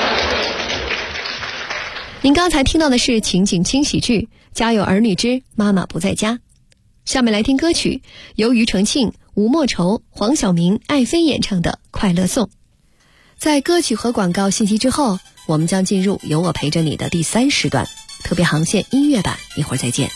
您刚才听到的是情景轻喜剧《家有儿女之妈妈不在家》。下面来听歌曲，由庾澄庆、吴莫愁、黄晓明、爱妃演唱的《快乐颂》。在歌曲和广告信息之后，我们将进入有我陪着你的第3时段特别航线音乐版，一会儿再见。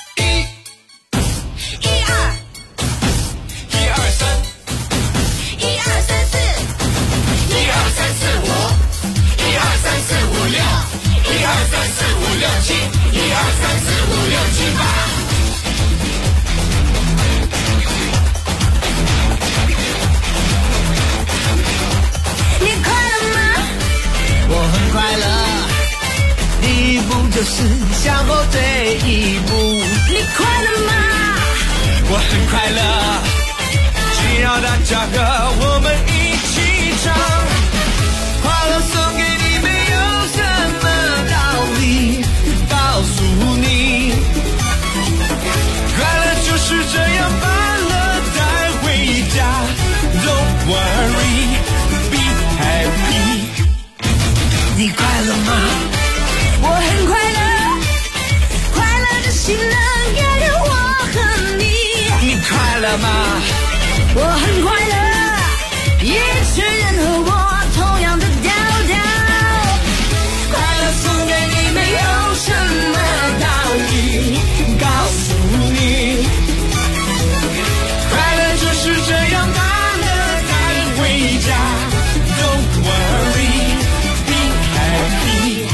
你快乐吗？我很快乐。第一步就是向后退一步。你快乐吗？我很快乐。只要大家和我们一起唱，快乐送给你，没有什么道理告诉你，快乐就是这样把乐带回家。Don't worry, be happy。你快乐吗？我很快乐，快乐的心能给我和你。你快乐吗？我很快乐，一群人和我同样的调调。快乐送给你，没有什么道理告诉你，快乐就是这样把乐带回家。Don't worry, be happy。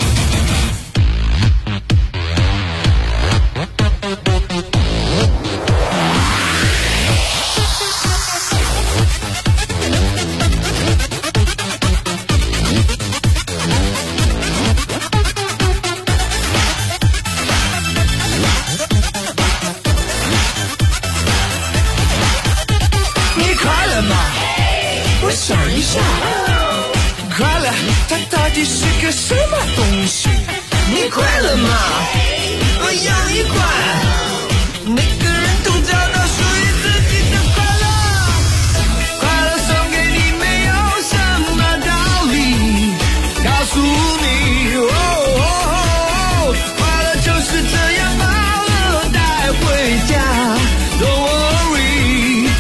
我想一下，快乐它到底是个什么东西？你快乐吗？我要一块，每个人都找到属于自己的快乐。快乐送给你，没有什么道理告诉你。快乐就是这样把乐带回家。Don't worry,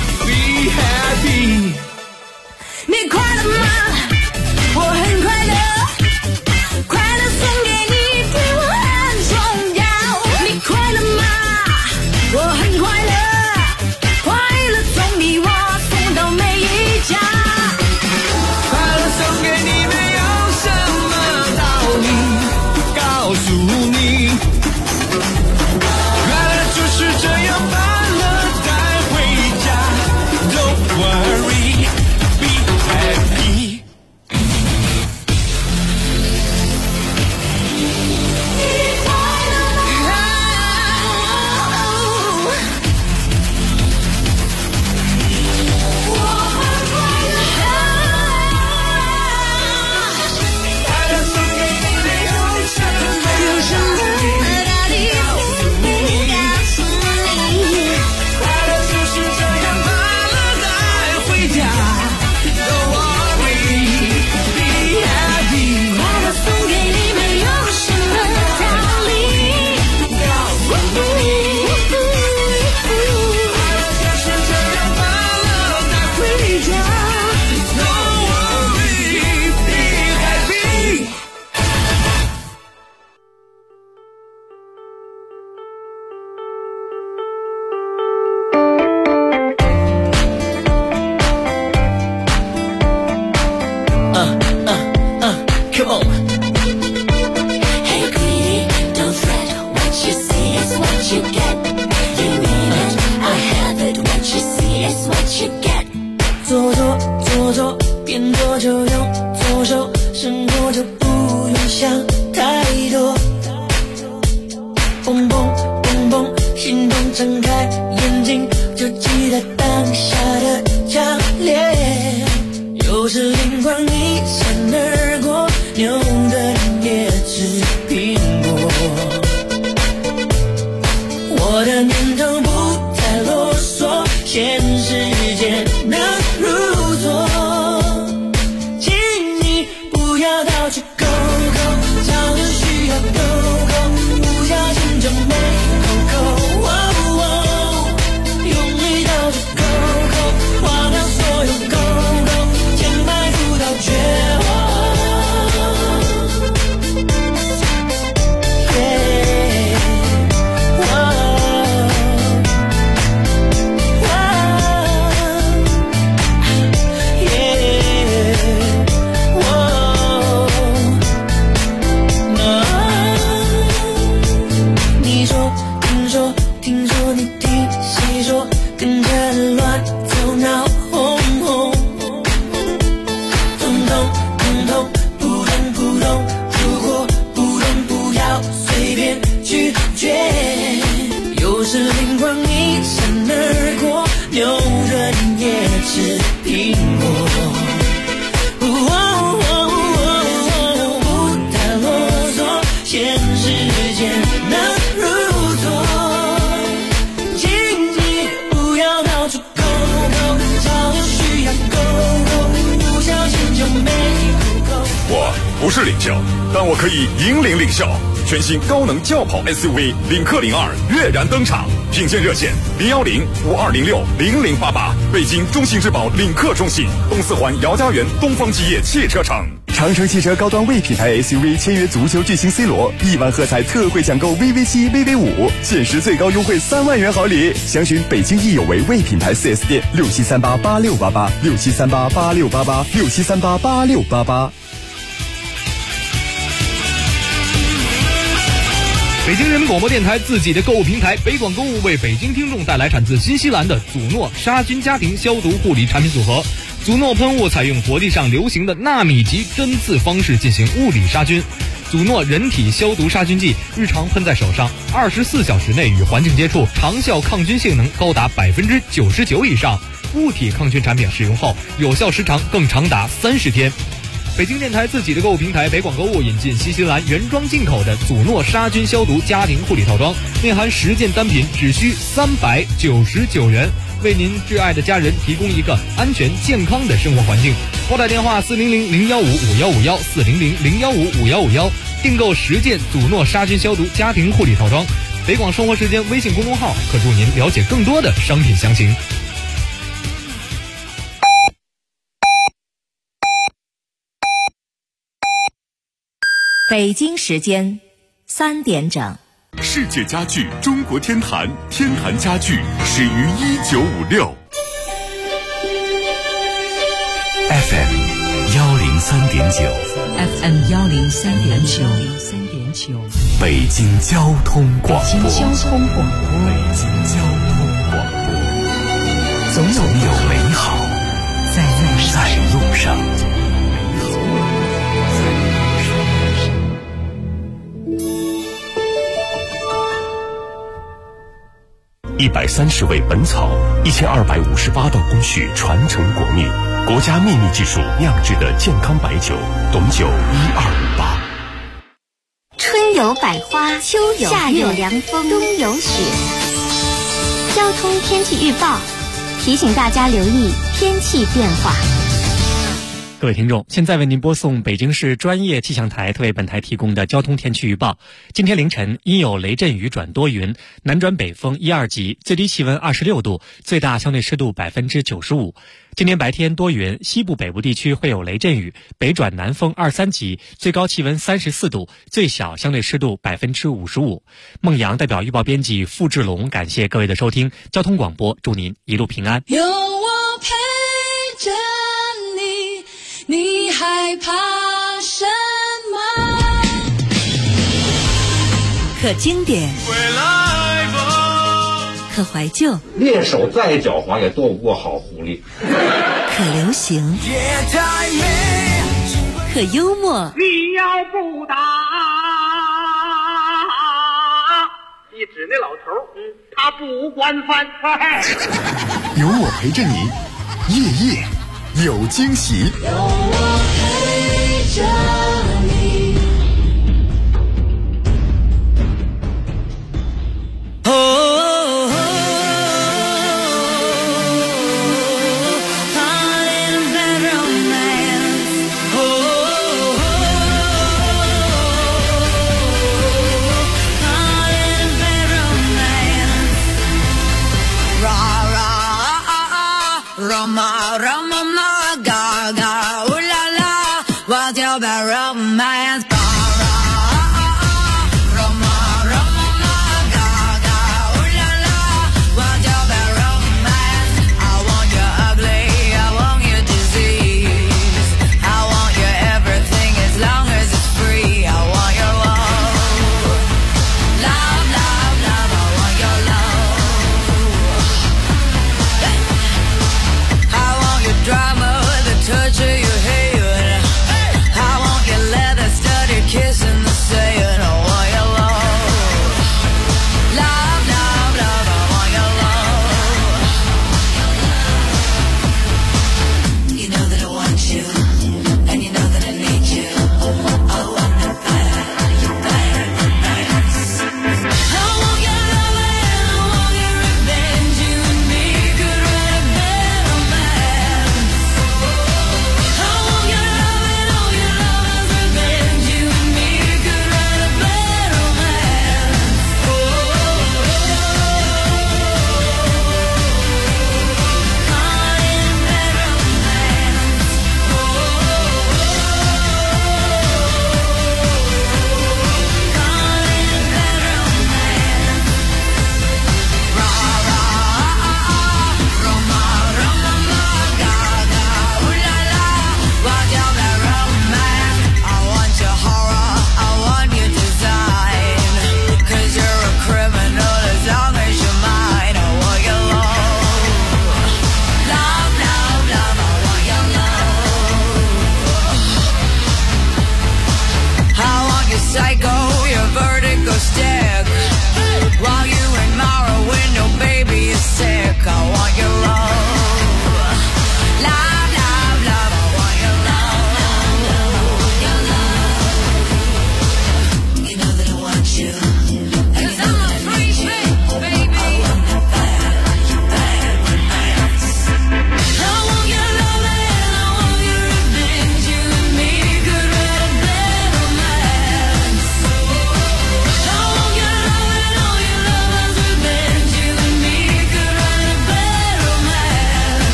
你说跟着乱走闹哄哄，通通通通扑通扑通，如果不懂不要随便拒绝，有时灵光一闪而过，牛人也吃苹果。现实间能如昨，请你不要到处勾勾，找就需要勾勾，不小心就没勾勾。 我不是领袖，但我可以引领领袖。全新高能轿跑 SUV 领克02跃然登场，品鉴热线010-5206-0088，北京中信质保领克中心，东四环姚家园东方基业汽车城。 长城汽车高端 V 品牌 SUV 签约足球巨星 C 罗，1万喝彩特惠抢购 VV7、VV5，限时最高优惠3万元好礼。详询北京易有为 V 品牌 4S 店673886886738868867388688。 北京人民广播电台自己的购物平台北广购物为北京听众带来产自新西兰的祖诺杀菌家庭消毒护理产品组合。祖诺喷雾采用国际上流行的纳米级针刺方式进行物理杀菌。祖诺人体消毒杀菌剂日常喷在手上，24小时内与环境接触，长效抗菌性能高达99%以上。物体抗菌产品使用后，有效时长更长达30天。北京电台自己的购物平台北广购物引进新西兰原装进口的祖诺杀菌消毒家庭护理套装，内含10件单品，只需399元，为您挚爱的家人提供一个安全健康的生活环境。拨打电话400-015-5151，400-015-5151，订购10件祖诺杀菌消毒家庭护理套装。北广生活时间微信公众号可助您了解更多的商品详情。 北京时间3点整。 世界家具中国天坛，天坛家具始于1956。 FM 103.9 FM 103.9， 北京交通广播。 北京交通广播，总有美好在路上。 130味本草，1258道工序传承国秘，国家秘密技术酿制的健康白酒，董酒1258。 春有百花，秋有夏有凉风，冬有雪。交通天气预报提醒大家留意天气变化。 各位听众，现在为您播送北京市专业气象台特为本台提供的交通天气预报。今天凌晨阴有雷阵雨转多云，南转北风1、2级，最低气温26度，最大相对湿度95%。今天白天多云，西部北部地区会有雷阵雨，北转南风2、3级，最高气温34度，最小相对湿度55%。孟阳代表预报编辑付志龙，感谢各位的收听。交通广播，祝您一路平安。 有我陪着你，你害怕什么？ 可经典，可怀旧， 猎手再狡猾也斗不过好狐狸。 可流行，可幽默。 你要不打，一指那老头，他不惯犯。 有我陪着你，夜夜有惊喜。 有我陪着你。 Roma, Roma, Gaga, ooh la la, what's your bad romance? Roma, Roma, Gaga, ooh la la, what's your bad romance? I want you ugly, I want you disease, I want your everything as long as it's free. I want your love, love, love, love, I want your love.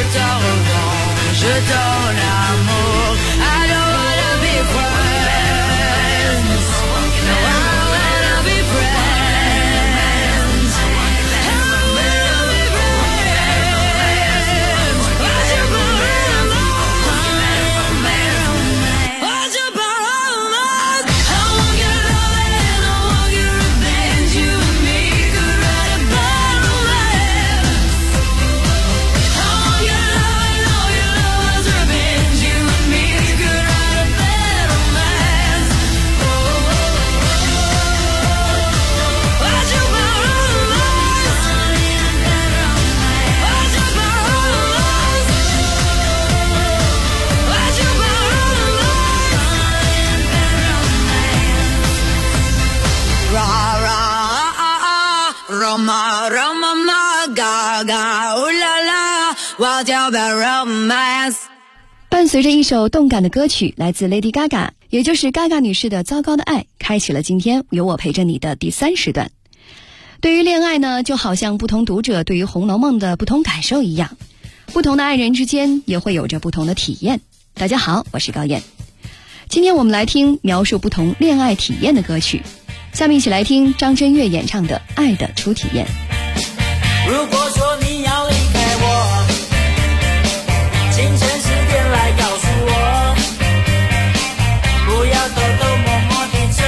伴随着一首动感的歌曲，来自 Lady Gaga， 也就是 Gaga 女士的《糟糕的爱》，开启了今天有我陪着你的第3时段。对于恋爱呢，就好像不同读者对于《红楼梦》的不同感受一样，不同的爱人之间也会有着不同的体验。大家好，我是高燕。今天我们来听描述不同恋爱体验的歌曲，下面一起来听张震岳演唱的《爱的初体验》。 如果说你要离开我，清晨10点来告诉我，不要偷偷摸摸地走，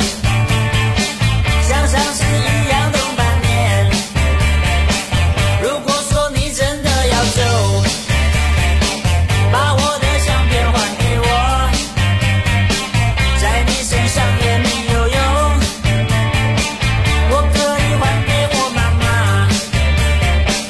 像上次一样等半年。如果说你真的要走，把我的相片还给我，在你身上也没有用，我可以还给我妈妈。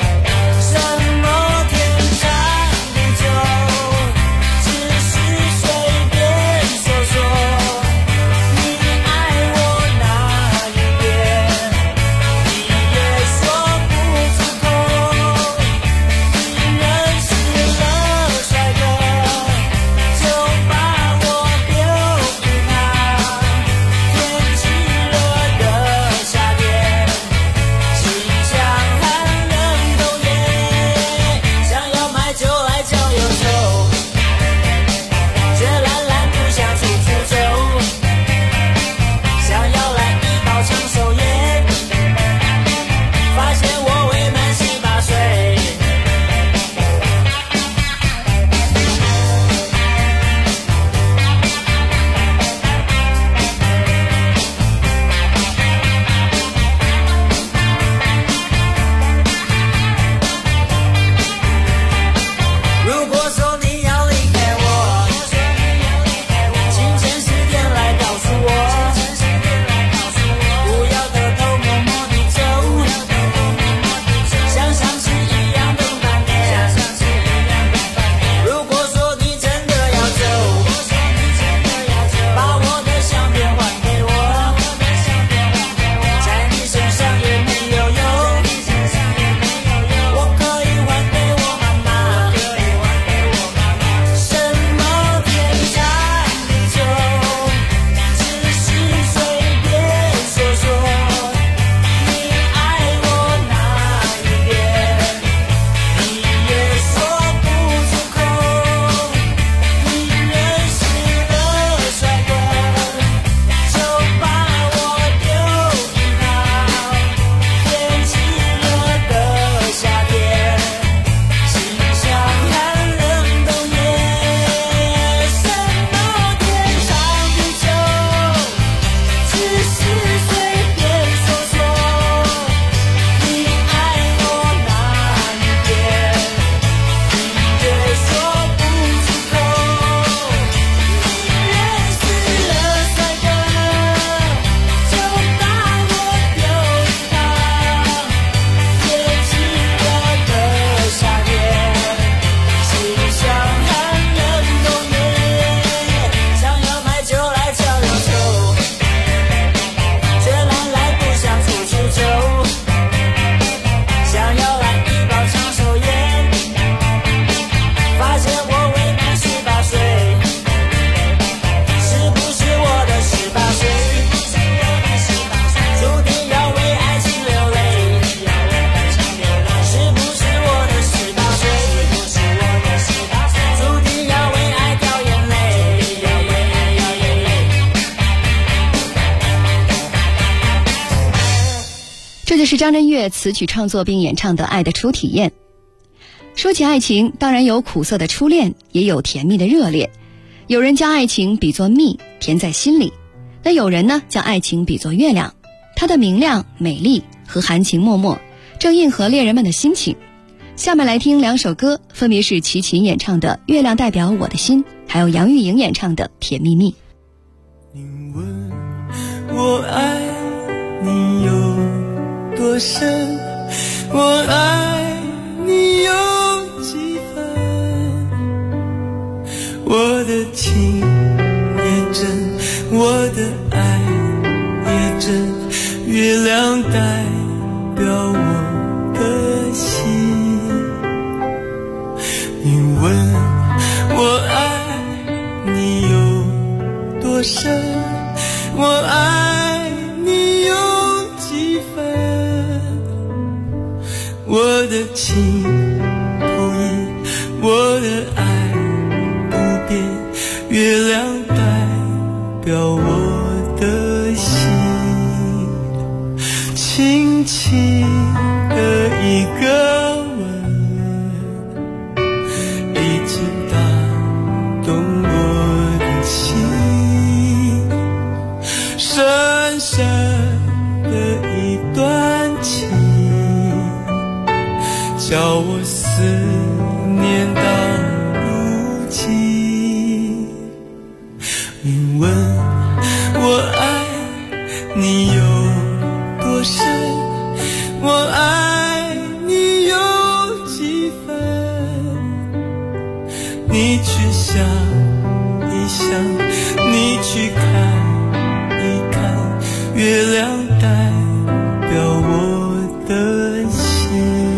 张震岳词曲创作并演唱的《爱的初体验》。说起爱情，当然有苦涩的初恋，也有甜蜜的热烈。有人将爱情比作蜜，甜在心里；那有人呢，将爱情比作月亮，它的明亮、美丽和含情脉脉，正应和恋人们的心情。下面来听两首歌，分别是齐秦演唱的《月亮代表我的心》，还有杨钰莹演唱的《甜蜜蜜》。 我爱你有多深，我爱你有几分，我的情也真，我的爱也真，月亮代表我的心。你问我爱你有多深，我爱你有几分，我的情不移，我的爱不变，月亮代表我的心。轻轻的一个吻，已经打动我的心，深深的一段情，叫我思念到如今。你问我爱你有多深，我爱你有几分，你去想一想，你去看一看，月亮代表我的心。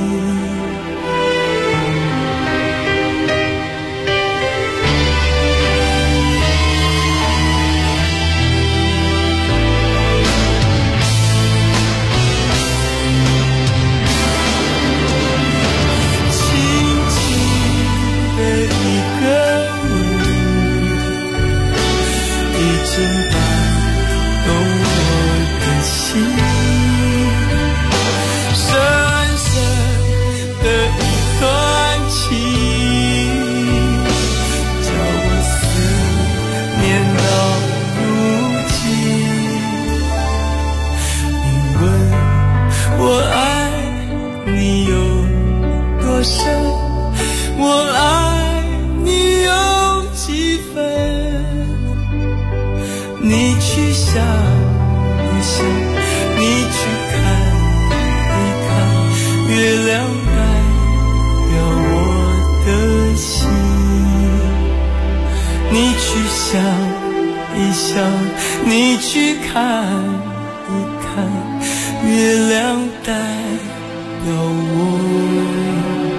你去看一看，月亮代表我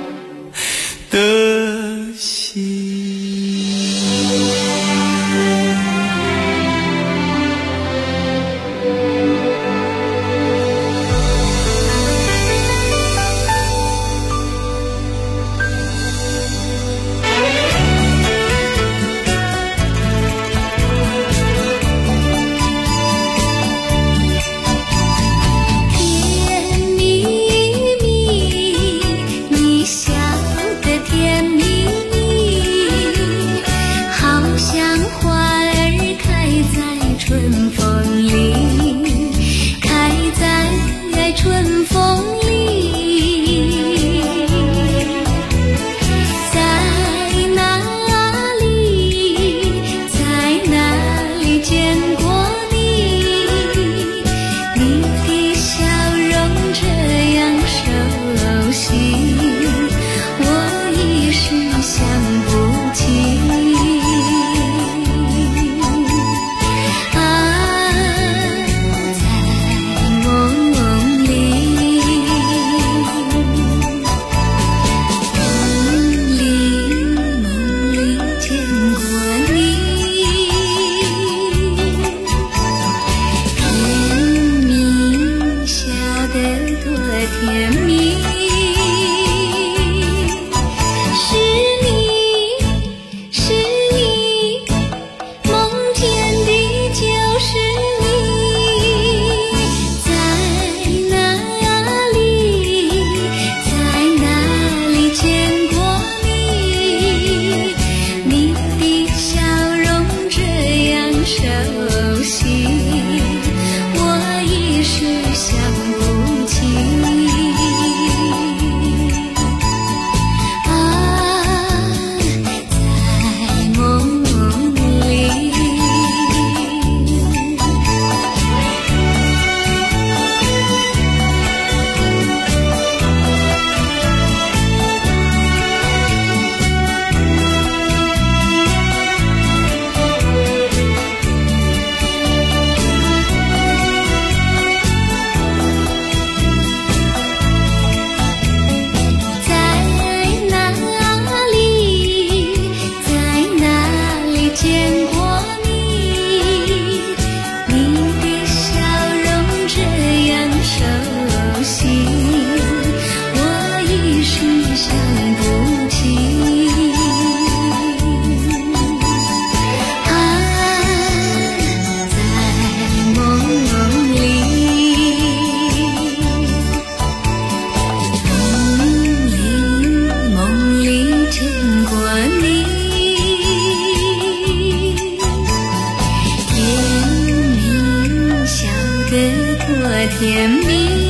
的心。 甜蜜蜜。 甜蜜。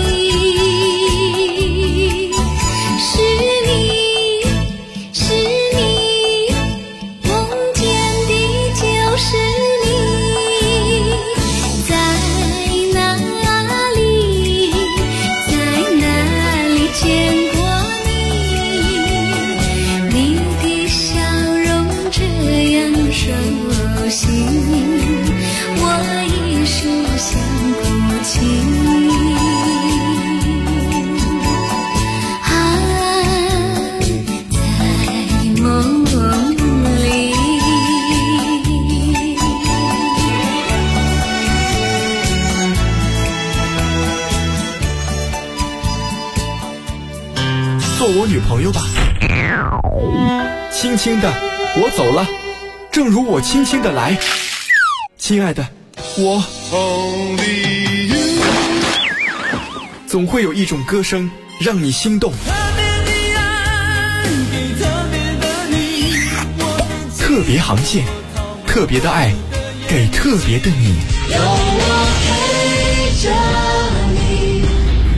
做我女朋友吧。轻轻的，我走了，正如我轻轻的来。亲爱的，我总会有一种歌声让你心动。特别航线，特别的爱，给特别的你。有我陪着你。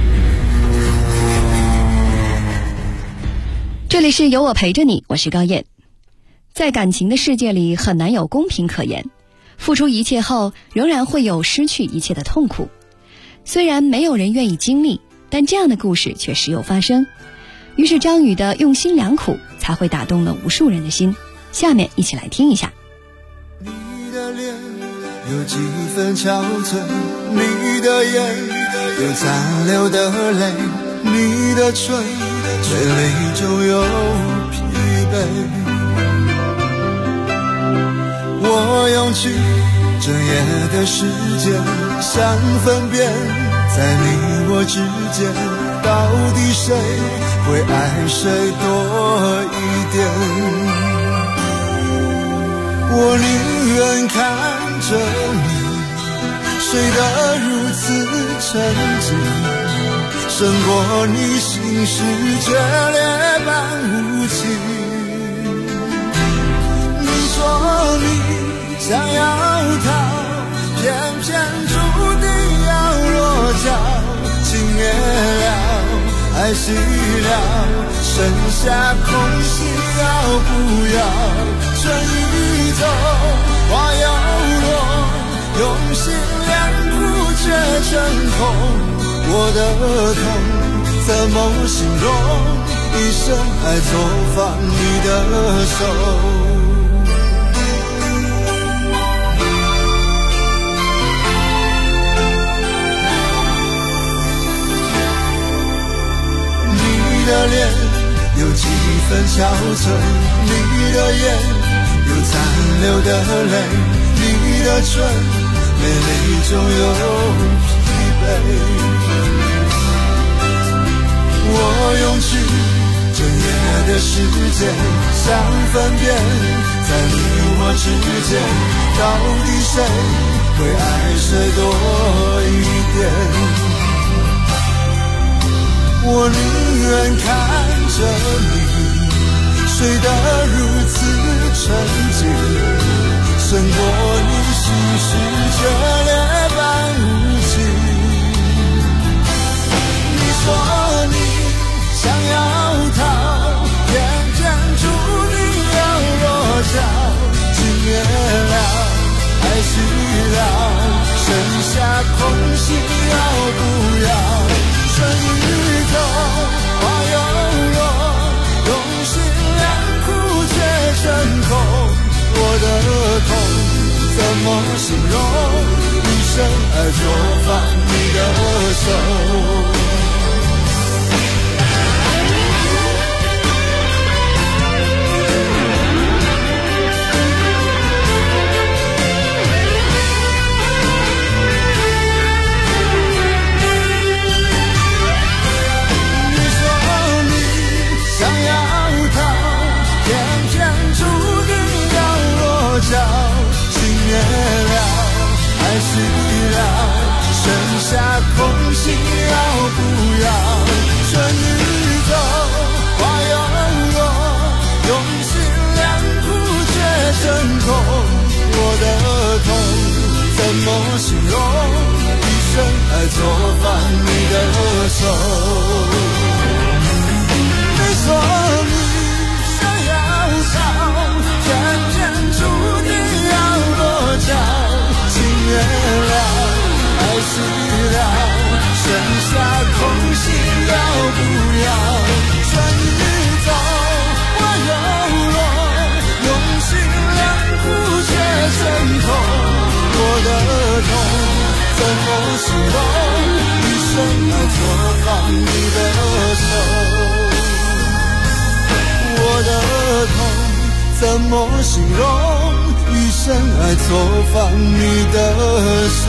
这里是有我陪着你，我是高燕。在感情的世界里，很难有公平可言，付出一切后仍然会有失去一切的痛苦。虽然没有人愿意经历，但这样的故事却时有发生。于是张宇的用心良苦才会打动了无数人的心。下面一起来听一下。 你的脸有几分憔悴，你的眼有残留的泪，你的唇嘴里就有疲惫。我用尽整夜的时间想分辨，在你我之间到底谁会爱谁多一点。我宁愿看着你睡得如此沉静，胜过你心事决裂般无情。你说你想要逃，偏偏注定要落脚。情灭了，爱熄了，剩下空隙要不要？春雨走，花又落，用心良苦却成空。我的痛怎么形容？一生爱错放你的手。你的脸有几分憔悴，你的眼有残留的泪，你的唇美丽中有疲惫。我用去整夜的时间想分辨，在你我之间到底谁会爱谁多一点。我宁愿看着你睡得如此沉静，胜过你心事决裂般无情。你说你想要逃，偏偏注定要落脚。情灭了，爱熄了，剩下空隙要不要？春雨走，花又落，用心良苦却成空。我的痛怎么形容？一生爱错放你的手。 手。你说你想要逃，偏偏注定要落脚。情愿了，爱死了，剩下空心要不要？转宇宙我有落，用心良苦却成痛。我的痛怎么形容？一生爱错放你的手。我的痛怎么形容？一生爱错放你的手。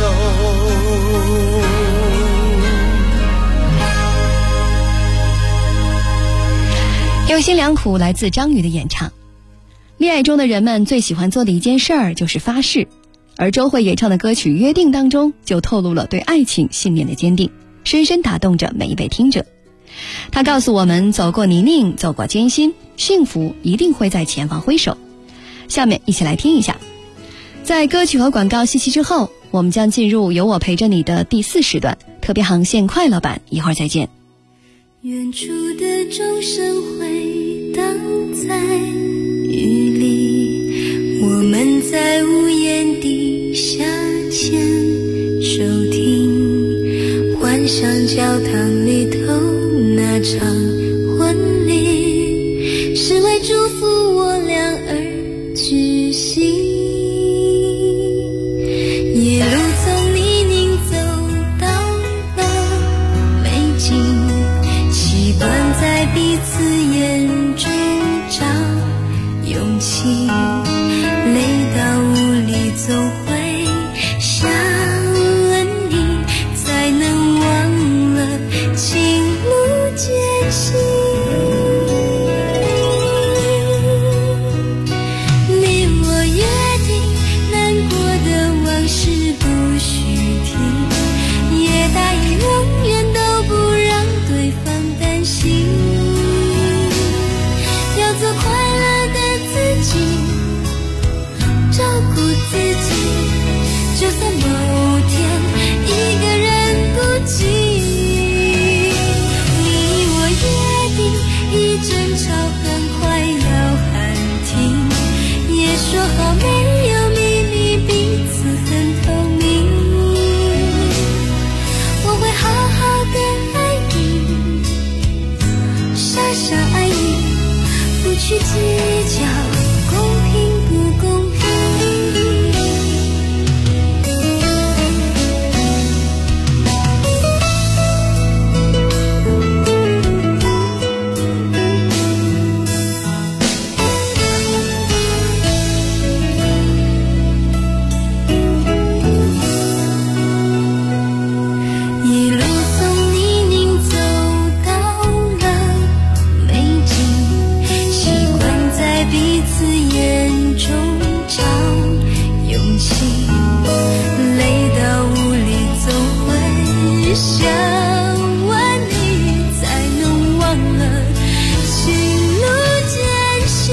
用心良苦来自张宇的演唱。恋爱中的人们最喜欢做的一件事儿就是发誓，而周蕙演唱的歌曲《约定》当中就透露了对爱情信念的坚定，深深打动着每一位听者。他告诉我们，走过泥泞，走过艰辛，幸福一定会在前方挥手。下面一起来听一下。在歌曲和广告信息之后，我们将进入有我陪着你的第4时段特别航线快乐版，一会儿再见。 远处的钟声回荡在雨里，我们在屋檐底下牵手听，幻想教堂里头那场婚礼是为祝福我俩而举行。一路从泥泞走到了美景，习惯在彼此眼中找勇气，累到无力走回想了你，才能忘了情路艰辛。你我约定难过的往事不许提，也答应永远都不让对方担心，要做快乐的自己，照顾自己，就算某天一个人孤寂。你我约定一争吵很快要喊停，也说好没有秘密，彼此很透明。我会好好的爱你，傻傻爱你，不去计较公平不公平。一路从泥泞走到了美景，习惯在彼此眼中找勇气，累到无力走回想完你，才能忘了情路艰辛。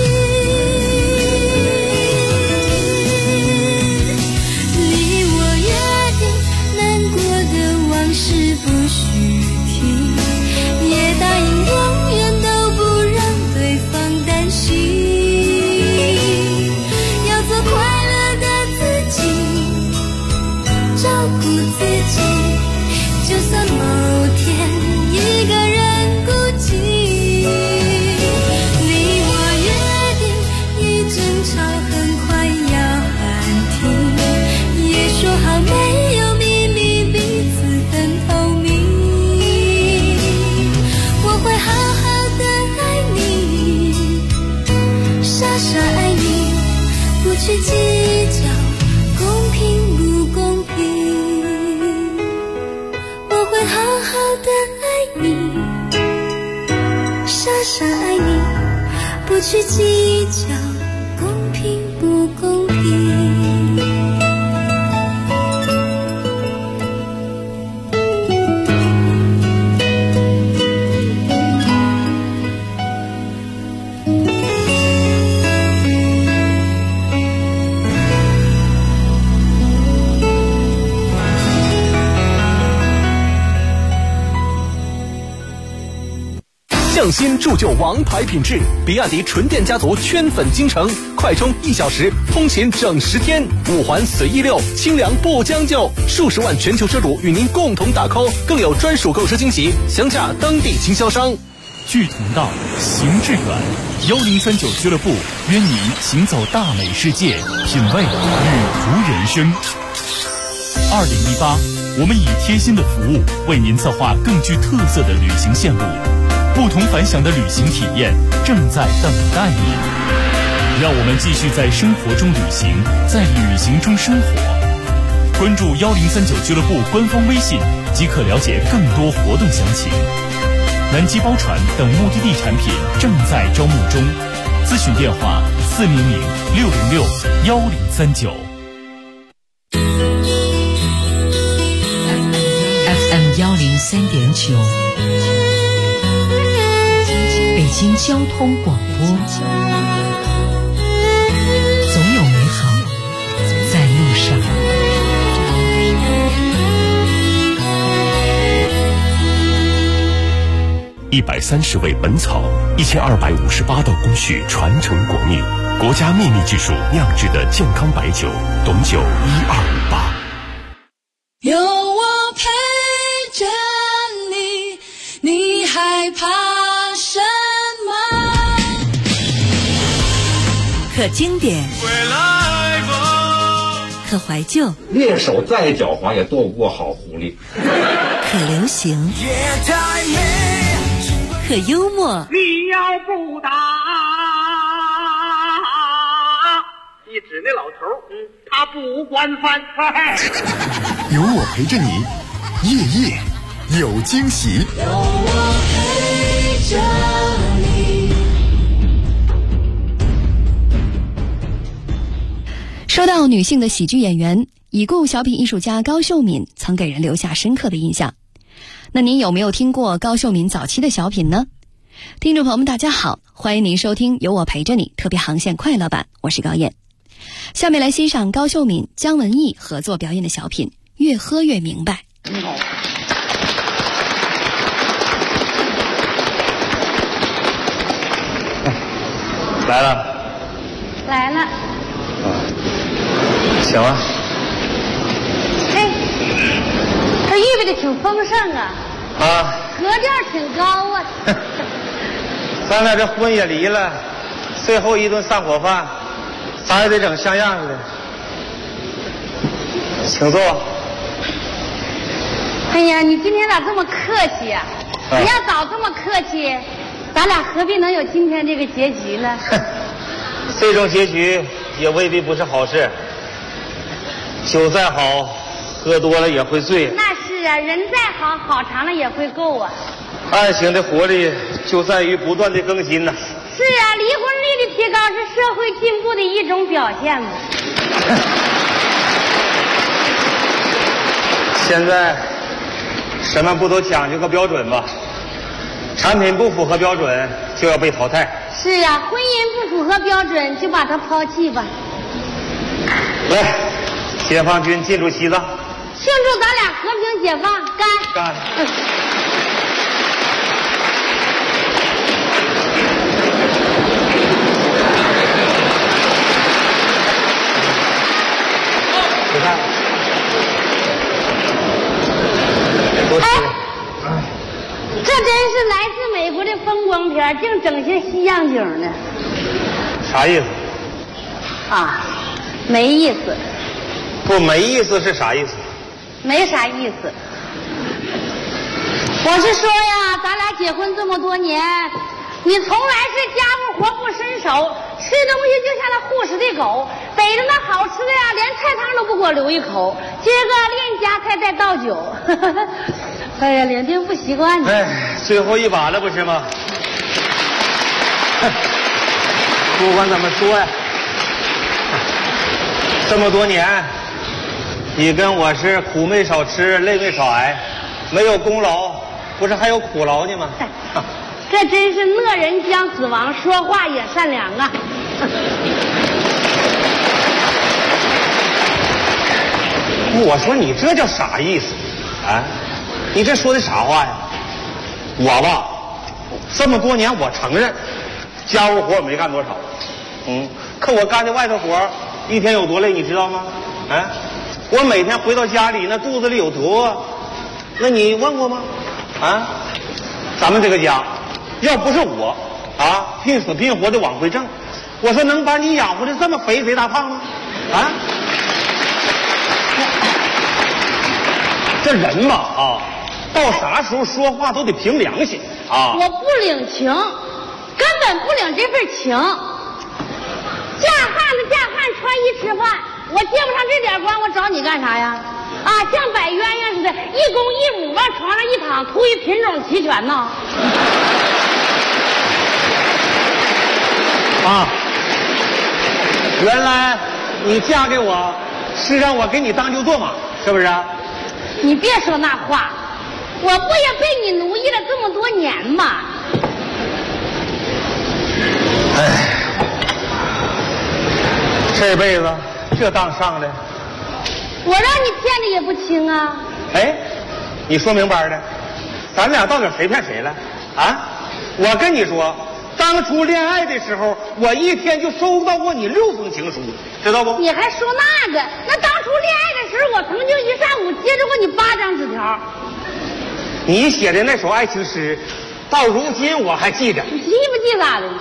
你我约定难过的往事不许提，也答应永远都不让对方担心，要做快乐的自己，照顾自己，就算某天一个人孤寂。你我约定一争吵很快要喊停，也说好没有秘密，彼此很透明。我会好好的爱你，傻傻爱你，不去计较公平不公平。我会好好的爱你，傻傻爱你，不去计较公平不公平。 匠心铸就王牌品质，比亚迪纯电家族圈粉京城，快充1小时，通勤整10天，5环随意溜，清凉不将就，数十万全球车主与您共同打 call， 更有专属购车惊喜，详洽当地经销商。 聚同道，行致远，1039俱乐部约您行走大美世界，品味旅途人生。2018，我们以贴心的服务为您策划更具特色的旅行线路，不同凡响的旅行体验正在等待你。让我们继续在生活中旅行，在旅行中生活。关注1039俱乐部官方微信，即可了解更多活动详情。南极包船等目的地产品正在招募中，咨询电话400-606-1039。 FM 103.9，北京交通广播，总有美好在路上。 130味本草，1258道工序传承国秘，国家秘密技术酿制的健康白酒，董酒1258。 有我陪着你，你害怕什么？ 可经典，可怀旧， 猎手再狡猾也躲不过好狐狸。 可流行，可幽默。 你要不打，一指那老头，他不惯犯。 有我陪着你，夜夜有惊喜。 有我陪着你。 说到女性的喜剧演员，已故小品艺术家高秀敏曾给人留下深刻的印象。那您有没有听过高秀敏早期的小品呢？听众朋友们大家好，欢迎您收听有我陪着你特别航线快乐版，我是高燕。下面来欣赏高秀敏、姜文艺合作表演的小品《越喝越明白》。 你好。 来了。 来了。 行啊。 嘿，他预备的挺丰盛啊。 啊。 格调挺高啊。 咱俩这婚也离了，最后一顿散伙饭，咱也得整像样似的。请坐。 哎呀，你今天咋这么客气呀？你要早这么客气，咱俩何必能有今天这个结局呢？ 这种结局也未必不是好事。酒再好，喝多了也会醉。 那是啊，人再好，好长了也会够啊。 爱情的活力就在于不断的更新呐。 是啊，离婚率的提高是社会进步的一种表现嘛。 现在什么不都讲究个标准吗？产品不符合标准就要被淘汰。 是啊，婚姻不符合标准就把它抛弃吧。 来，解放军进入西藏， 庆祝咱俩和平解放，干！ 干！别看了，多吃。 这真是来自美国的风光片，净整些西洋景呢。 啥意思？ 啊，没意思。 不，没意思是啥意思？ 没啥意思。我是说呀，咱俩结婚这么多年，你从来是家务活不伸手，吃东西就像那护食的狗，逮着那好吃的呀，连菜汤都不给我留一口。今儿个练夹菜再倒酒，哎呀，领定不习惯呢。 哎，最后一把了不是吗？不管怎么说呀，这么多年，你跟我是苦没少吃，累没少挨，没有功劳，不是还有苦劳呢吗？ 这真是恶人将死亡，说话也善良啊！ 我说你这叫啥意思啊？你这说的啥话呀？我吧， 这么多年我承认，家务活我没干多少，可我干的外头活一天有多累，你知道吗？我每天回到家里那肚子里有多饿，那你问过吗？咱们这个家，要不是我拼死拼活的往回挣，我说能把你养活的这么肥大胖吗？这人嘛到啥时候说话都得凭良心我不领情，根本不领这份情。嫁汉子嫁汉，穿衣吃饭，我接不上这点光，我找你干啥呀？像摆鸳鸯似的，一公一母往床上一躺，图一品种齐全呢。 原来你嫁给我是让我给你当牛做马，是不是？ 你别说那话，我不也被你奴役了这么多年吗？ 这辈子这当上的， 我让你骗的也不轻啊！ 你说明白的，咱俩到底谁骗谁了？我跟你说，当初恋爱的时候，我一天就收到过你6封情书，知道不？ 你还说那个？那当初恋爱的时候，我曾经一上午接着过你8张纸条。 你写的那首爱情诗，到如今我还记着。 你记不记咋的？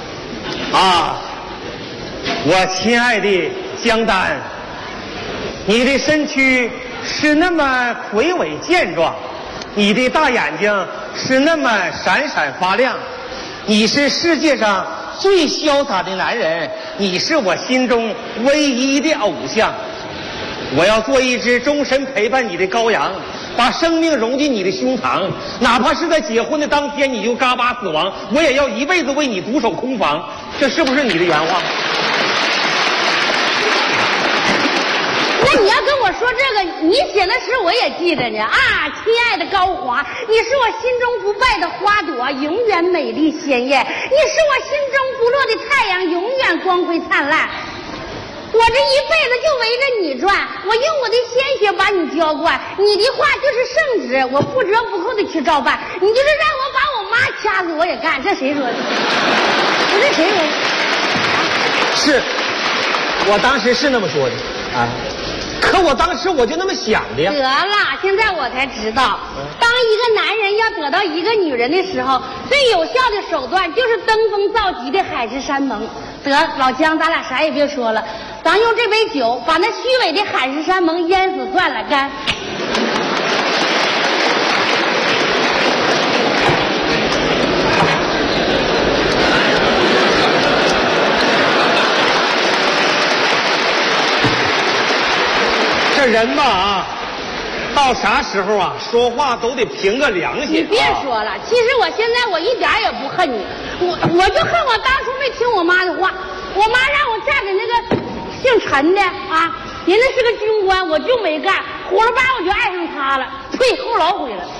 我亲爱的江丹，你的身躯是那么魁伟健壮，你的大眼睛是那么闪闪发亮，你是世界上最潇洒的男人，你是我心中唯一的偶像。我要做一只终身陪伴你的羔羊，把生命融进你的胸膛，哪怕是在结婚的当天你就嘎巴死亡，我也要一辈子为你独守空房。这是不是你的原话？ 那你要跟我说这个，你写的诗我也记着呢亲爱的高华，你是我心中不败的花朵，永远美丽鲜艳，你是我心中不落的太阳，永远光辉灿烂。我这一辈子就围着你转，我用我的鲜血把你浇灌，你的话就是圣旨，我不折不扣的去照办。你就是让我把我妈掐死我也干，这谁说的？这谁说的？ 是，我当时是那么说的可我当时我就那么想的呀。 得了，现在我才知道，当一个男人要得到一个女人的时候，最有效的手段就是登峰造极的海誓山盟。得，老姜，咱俩啥也别说了，咱用这杯酒把那虚伪的海誓山盟淹死算了，干！ 这人嘛到啥时候说话都得凭个良心。 你别说了，其实我现在我一点也不恨你，我就恨我当初没听我妈的话。我妈让我嫁给那个姓陈的人家是个军官，我就没干，虎了吧我就爱上他了，呸，后老悔了。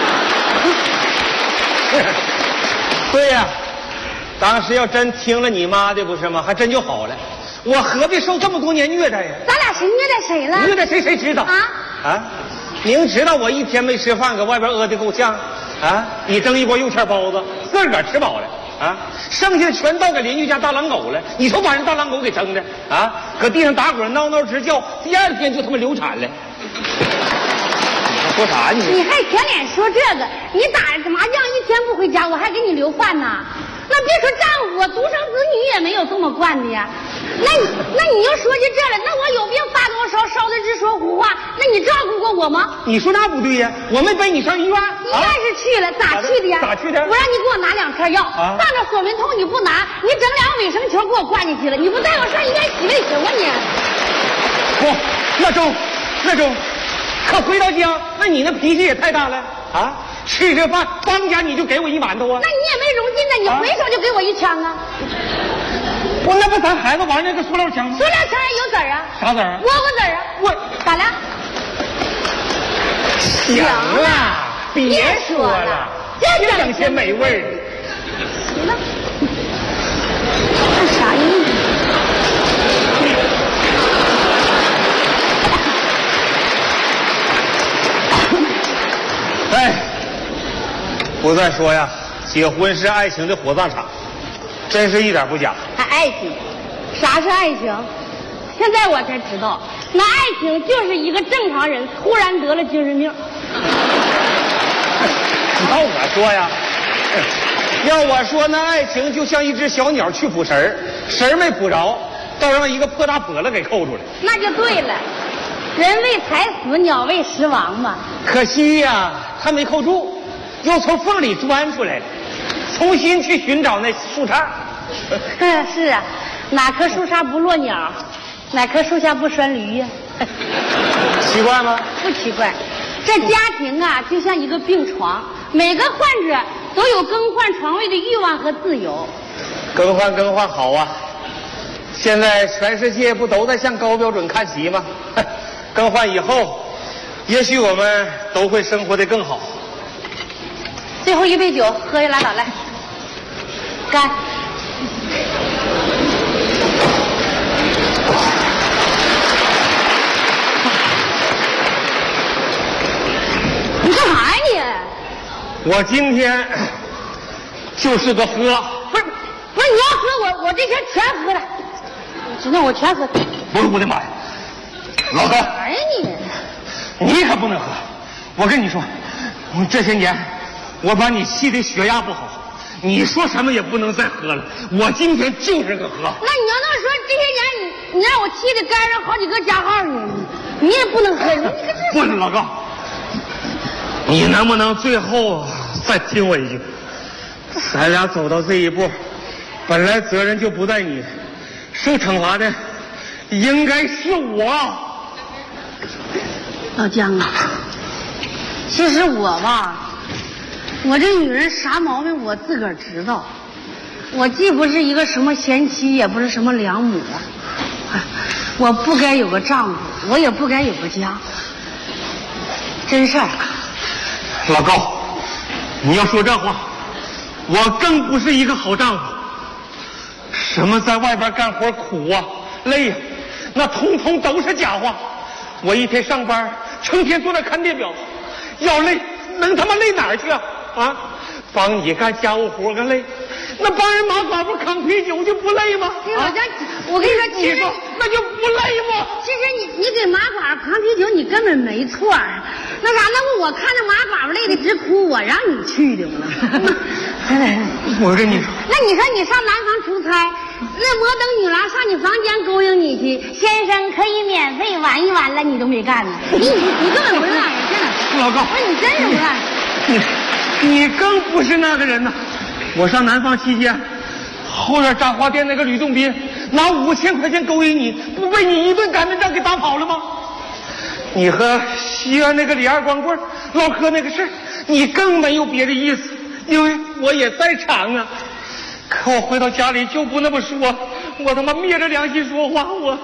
对呀，当时要真听了你妈的不是吗？还真就好了。我何必受这么多年虐待呀？ 咱俩谁虐待谁了？ 虐待谁谁知道明知道我一天没吃饭，搁外边饿得够呛你蒸一锅肉馅包子，自个儿吃饱了剩下的全倒给邻居家大狼狗了。你说把人大狼狗给蒸的搁地上打滚闹闹直叫，第2天就他妈流产了。你说啥你还舔脸说这个？你打麻将一天不回家，我还给你留饭呢。那别说丈夫，我独生子女也没有这么惯的呀。那你又说起这来，那我有病发高烧，烧的直说胡话，那你照顾过我吗？ 你说那不对呀，我没背你上医院。 医院是去了，咋去的呀？ 咋去的？ 我让你给我拿2片药，放着锁门痛你不拿，你整2个卫生球给我挂进去了，你不带我上医院洗卫生啊你？ 不，那中，可回到家，那你那脾气也太大了吃这饭当家你就给我1馒头那你也没容劲呢，你回手就给我1枪那不咱孩子玩那个塑料枪吗？ 塑料枪也有籽儿啥籽儿倭瓜籽儿我咋了？ 行了，别说了，这整些没味儿。 行了，看啥意思？ 不再说呀， 结婚是爱情的火葬场，真是一点不假。 还爱情？啥是爱情？现在我才知道，那爱情就是一个正常人突然得了精神病。 要我说呀，要我说，那爱情就像一只小鸟去捕食儿，食儿没捕着，倒让一个破大脖子给扣住了。 那就对了，人为财死，鸟为食亡嘛。 可惜呀，他没扣住，又从缝里钻出来了，重新去寻找那树杈。 是啊，哪棵树杈不落鸟，哪棵树下不拴驴呀？ 奇怪吗？ 不奇怪，这家庭啊，就像一个病床，每个患者都有更换床位的欲望和自由。 更换好啊！现在全世界不都在向高标准看齐吗？更换以后，也许我们都会生活得更好。 最后一杯酒，喝下拉倒来，干！你干啥呀你？ 我今天就是个喝。 不是你要喝我这天全喝了，今天我全喝。 不是我的妈呀，老高！ 哎你可不能喝！我跟你说，这些年我把你气得血压不好，你说什么也不能再喝了。我今天就是个喝。 那你要那么说，这些年你让我气得干上好几个加号呢，你也不能喝。 不是老高，你能不能最后再听我一句？咱俩走到这一步，本来责任就不在你，受惩罚的应该是我。 老姜啊，其实我吧，我这女人啥毛病我自个儿知道，我既不是一个什么贤妻，也不是什么良母，我不该有个丈夫，我也不该有个家，真事儿。 老高，你要说这话，我更不是一个好丈夫。什么在外边干活苦啊累啊，那通通都是假话。我一天上班，成天坐那看电表，要累能他妈累哪儿去啊？帮你干家务活个累，那帮人马寡妇扛啤酒就不累吗？ 我跟你说，其实那就不累吗？ 其实你给马寡妇扛啤酒，你根本没错。那啥，那不我看着马寡妇累得直哭，我让你去的吗？ 我跟你说， 那你说你上南方出差，那摩登女郎上你房间勾引你去，先生可以免费玩一玩了，你都没干呢。你根本不是那样人，真的。 老高， 不是你真是不干。 你更不是那个人呐！我上南方期间，后院炸花店那个吕洞宾拿5000块钱勾引你，不被你一顿擀面杖给打跑了吗？你和西院那个李二光棍唠嗑那个事儿，你更没有别的意思，因为我也在场啊。可我回到家里就不那么说，我他妈灭着良心说话，我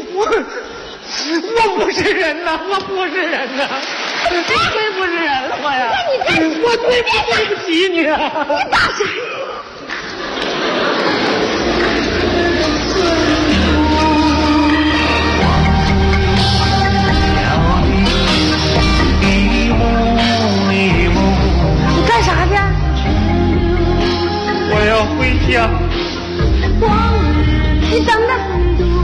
不是人呐，我不是人呐，真亏不是人了我呀！我对不起你啊！ 你大声！你干啥去？ 我要回家。 你等等。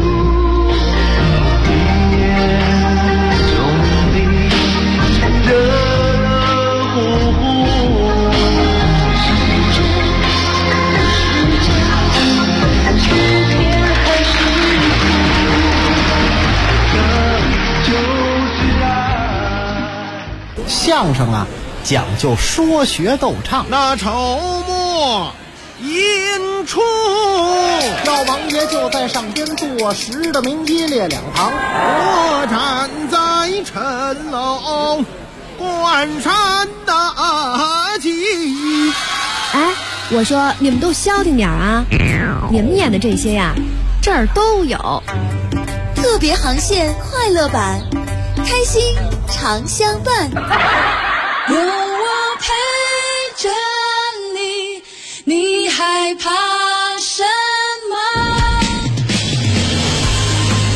相声啊，讲究说学逗唱。 那筹末引出， 老王爷就在上边坐实的名一列两旁。 我站在陈楼观山大吉。 哎，我说你们都消停点啊！你们演的这些呀，这儿都有。 特别航线快乐版，开心常相伴。 有我陪着你，你害怕什么？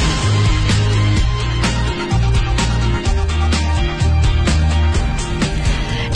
这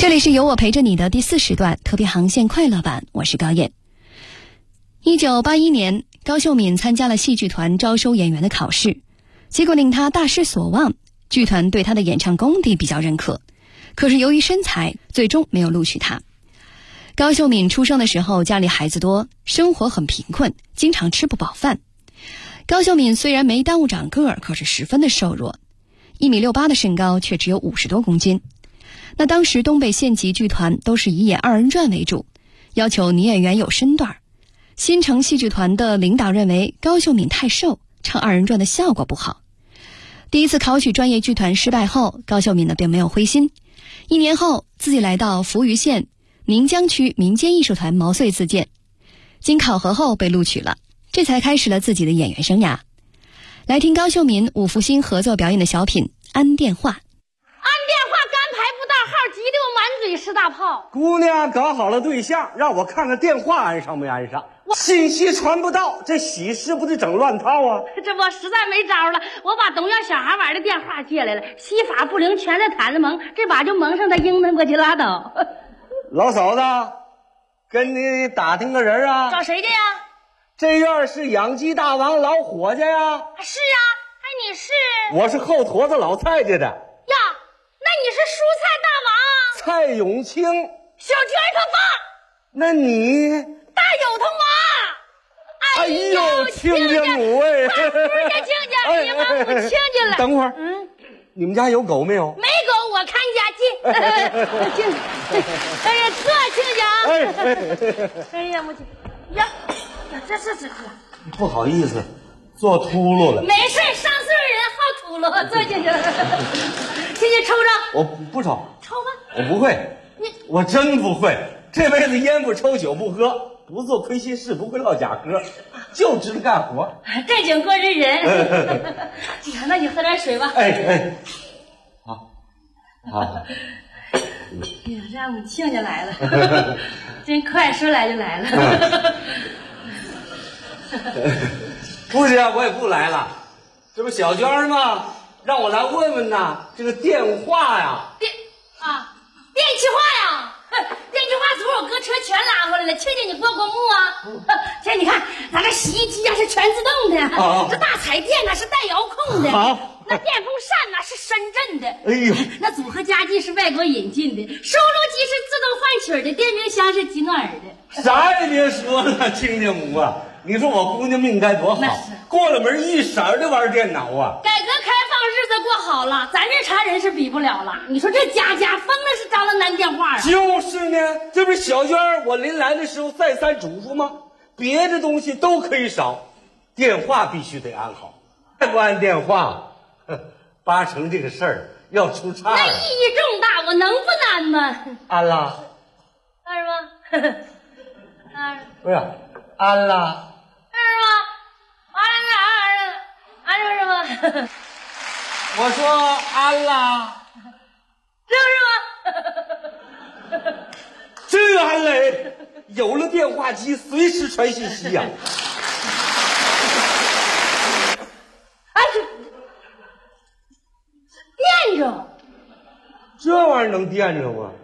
这里是有我陪着你的第4时段特别航线快乐版，我是高燕。1981年，高秀敏参加了戏剧团招收演员的考试，结果令她大失所望，剧团对她的演唱功底比较认可，可是由于身材，最终没有录取她。高秀敏出生的时候家里孩子多，生活很贫困，经常吃不饱饭。高秀敏虽然没耽误长个儿，可是十分的瘦弱，1.68米的身高却只有50多公斤。那当时东北县级剧团都是以演2人转为主，要求女演员有身段。新城戏剧团的领导认为高秀敏太瘦，唱2人转的效果不好。第一次考取专业剧团失败后，高秀敏呢并没有灰心。1年后，自己来到扶余县岷江区民间艺术团毛遂自荐，经考核后被录取了，这才开始了自己的演员生涯。来听高秀敏、伍福星合作表演的小品《安电话》。 安电话干排不大号，急得我满嘴是大炮。 姑娘搞好了对象，让我看看电话安上没安上。信息传不到，这喜事不得整乱套啊！ 这我实在没招了，我把东阳小孩玩的电话借来了，西法不灵，全在坛子蒙，这把就蒙上他应他过去拉倒。 老嫂子，跟你打听个人啊？ 找谁的呀？ 这院是养鸡大王老伙计呀。 是啊，哎，你是？ 我是后坨子老蔡家的。 呀，那你是蔬菜大王蔡永清， 小娟他爸。 那你大有他妈。 哎呦，亲家母哎， 不是亲家，你妈不亲家了。 等会儿，你们家有狗没有？ 没狗，我看家近。亲，哎呀，特亲家。哎呀，母亲呀，这。 不好意思，坐秃噜了。 没事，上岁数人好秃噜，坐进去了。进去抽着。 我不抽。 抽吧。 我不会。我真不会。这辈子烟不抽，酒不喝，不做亏心事，不会唠假嗑，就知道干活。 正经过日人。那你喝点水吧。 哎，好。 哎呀，让我们亲家来了，真快，说来就来了。 不行，我也不来了。这不小娟吗？让我来问问呐，这个电话呀。 电气化呀。电气化昨儿我搁车全拉回来了，亲家你过过目啊？这你看，咱这洗衣机呀是全自动的，这大彩电呢是带遥控的，那电风扇呢是深圳的， 哎呦， 那组合家具是外国引进的，收录机是自动换曲的，电冰箱是吉诺尔的。 啥也别说了，亲家母啊，你说我姑娘命该多好，过了门一色儿的玩电脑啊。 改革开放日子过好了，咱这茬人是比不了了。你说这家家疯了是张了南电话啊。 就是呢，这不是小娟我临来的时候再三嘱咐吗？别的东西都可以少，电话必须得安好。再不安电话，8成这个事儿要出岔了。 那意义重大，我能不安吗？ 安了。 安吗？安。 不是安了。 安是吗？ 我说安了。 是吗？ 真安嘞！有了电话机，随时传信息呀。 电着。 这玩意儿能电着吗？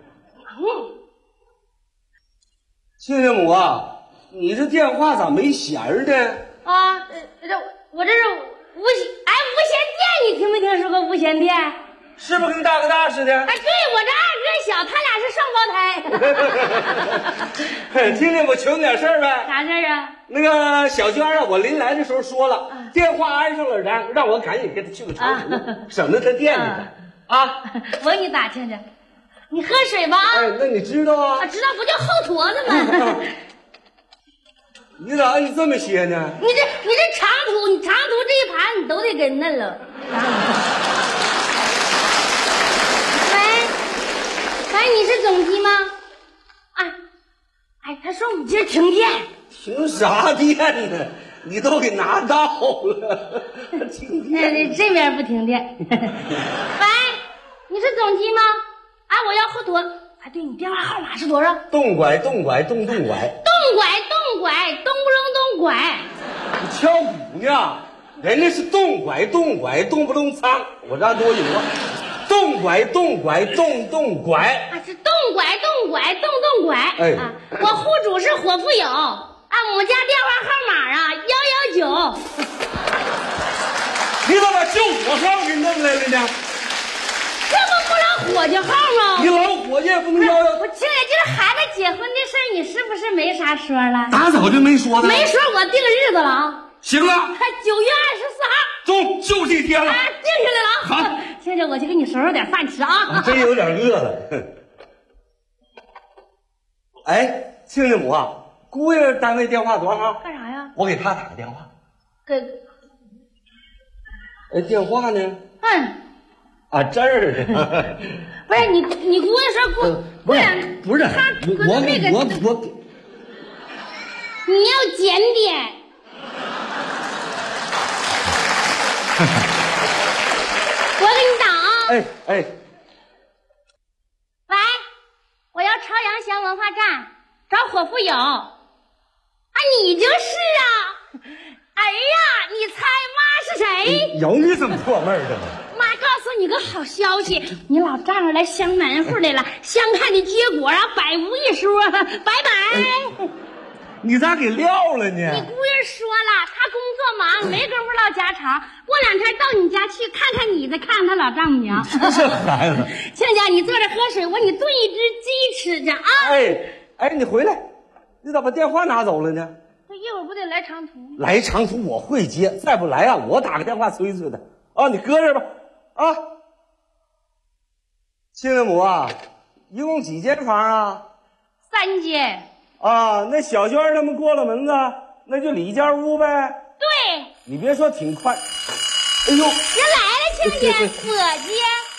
亲家母啊，你这电话咋没弦儿呢？ 我这是无线电，你听没听说过无线电？ 是不是跟大哥大似的？ 哎，对，我这二哥小，他俩是双胞胎。 听听我求你点事儿呗。 啥事儿啊？ 那个小娟啊，我临来的时候说了，电话安上了，让我赶紧给她去个长途，省得她惦记着啊。 我给你打听着，你喝水吧。 哎，那你知道啊？ 知道，不就后坨子吗？ 你咋按这么些呢？ 你这长途这一盘你都得给嫩了。喂，你是总机吗？他说我们今儿停电。 停啥电呢？你都给拿到了，停电。 这边不停电。喂，你是总机吗？我要后坨。对，你电话号码是多少？ 动拐。 动不隆咚拐。 你敲鼓呢？人家是动拐，动不隆仓。我这多有啊。动拐，动拐。 是动拐， 动拐，动动拐。 哎啊，我户主是火富有啊，我们家电话号码啊119。 你咋把救火号给弄来了呢？ 这不老伙计号吗？ 你老伙计也不能119。 我亲家就是孩子结婚的事儿，你是不是没啥说了？ 打早就没说的。 没说，我定日子了啊。 行了 9月24号。 中，就这天了。 定下来了。 好， 亲家，我去给你收拾点饭吃啊。 真有点饿了。哎，亲家母啊，姑爷单位电话多少号？ 干啥呀？ 我给他打个电话。 给。 哎，电话呢？啊，这儿呢。 不是你姑爷说不是他我你要检点。我给你打啊。 哎。 喂，我要朝阳乡文化站找火富有。啊，你就是啊。哎呀，你猜妈是谁？ 有你这么破闷的吗？ 妈告诉你个好消息，你老丈人来相门户来了，相看的结果啊，百无一说，拜拜。 你咋给撂了呢？ 你姑爷说了，他工作忙，没工夫唠家常，过2天到你家去看看你，再看看他老丈母娘。 这孩子， 亲家，你坐着喝水，我给你炖一只鸡吃着啊。 哎，你回来，你咋把电话拿走了呢？ 这一会儿不得来长途？ 来长途我会接，再不来啊，我打个电话催催他。啊，你搁这吧。啊，亲家母啊，一共几间房啊 ？3间。 啊，那小娟他们过了门子，那就里间屋呗。 对。 你别说挺快。哎呦，人来了，亲家，伙计。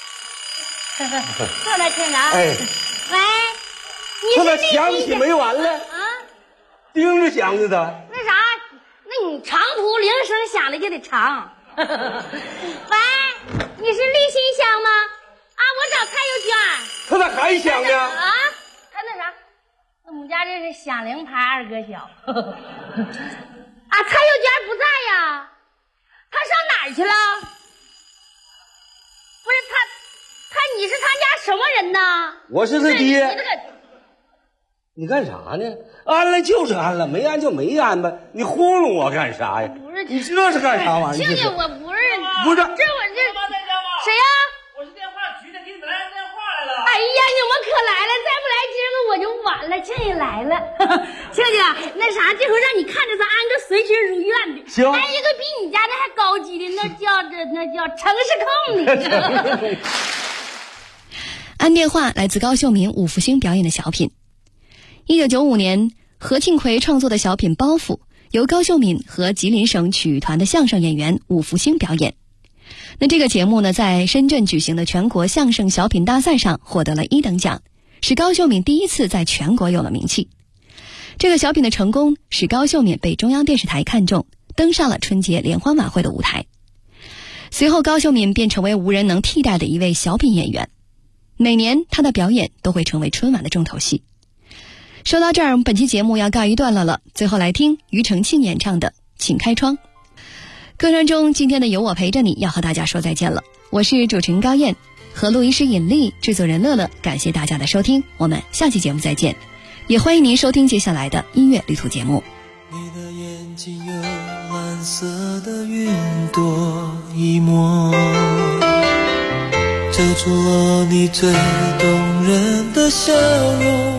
坐来，亲家。 哎。 喂，你他咋响起没完了？ 啊， 盯着响着的。 那啥，那你长途铃声响了就得长。喂，你是立新乡吗？啊，我找蔡幼娟。 他咋还响呢？ 啊，他那啥，我们家这是响铃牌二哥小。啊，蔡幼娟不在呀，他上哪儿去了？不是你是他家什么人呢？ 我是他爹。你干啥呢？安了就是安了，没安就没安呗。你糊弄我干啥呀？ 不是， 你这是干啥玩意儿？ 亲家，我不是。 不是。 这谁呀？ 我是电话局的，给你们来电话来了。 哎呀，你们可来了，再不来今儿个我就晚了。亲家来了，亲家，那啥，这回让你看着咱安个随心如愿的。 行。 安一个比你家那还高级的，那叫城市控的。 安电话来自高秀敏、伍福星表演的小品。1995年，何庆魁创作的小品《包袱》由高秀敏和吉林省曲艺团的相声演员伍福星表演。那这个节目呢，在深圳举行的全国相声小品大赛上获得了1等奖，是高秀敏第一次在全国有了名气。这个小品的成功使高秀敏被中央电视台看中，登上了春节联欢晚会的舞台。随后高秀敏便成为无人能替代的一位小品演员，每年她的表演都会成为春晚的重头戏。说到这儿，我们本期节目要告一段落了，最后来听庾澄庆演唱的《请开窗》。歌声中，今天的有我陪着你要和大家说再见了。我是主持人高燕，和录音师尹丽，制作人乐乐，感谢大家的收听，我们下期节目再见。也欢迎您收听接下来的音乐旅途节目。 你的眼睛有蓝色的云朵一抹，遮住了你最动人的笑容。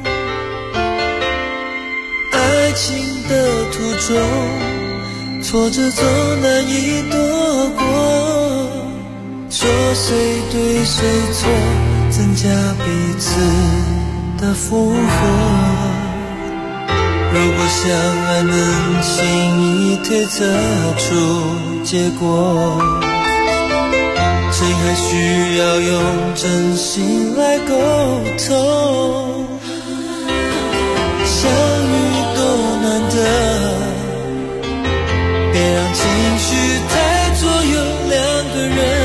爱情的途中，挫折总难以躲过，说谁对谁错，增加彼此的负荷。如果相爱能轻易推测出结果，谁还需要用真心来沟通？相遇多难得，别让情绪太左右两个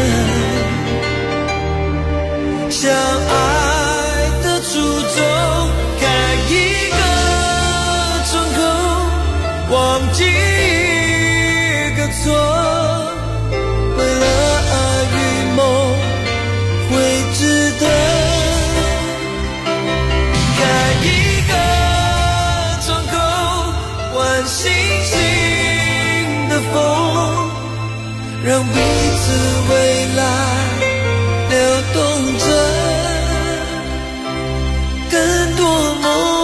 人。相爱的初衷，开一个窗口，忘记一个错，为了爱与梦会值得。 换星星的风，让彼此未来流动着更多梦。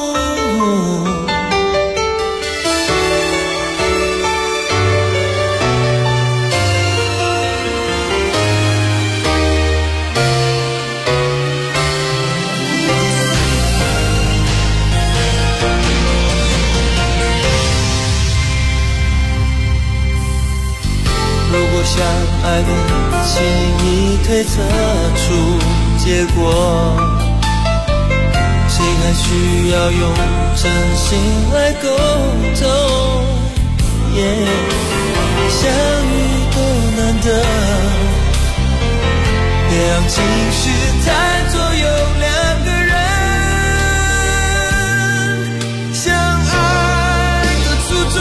想爱你，轻易推测出结果，谁还需要用真心来沟通？相遇多难得，别让情绪太左右两个人相爱的初衷。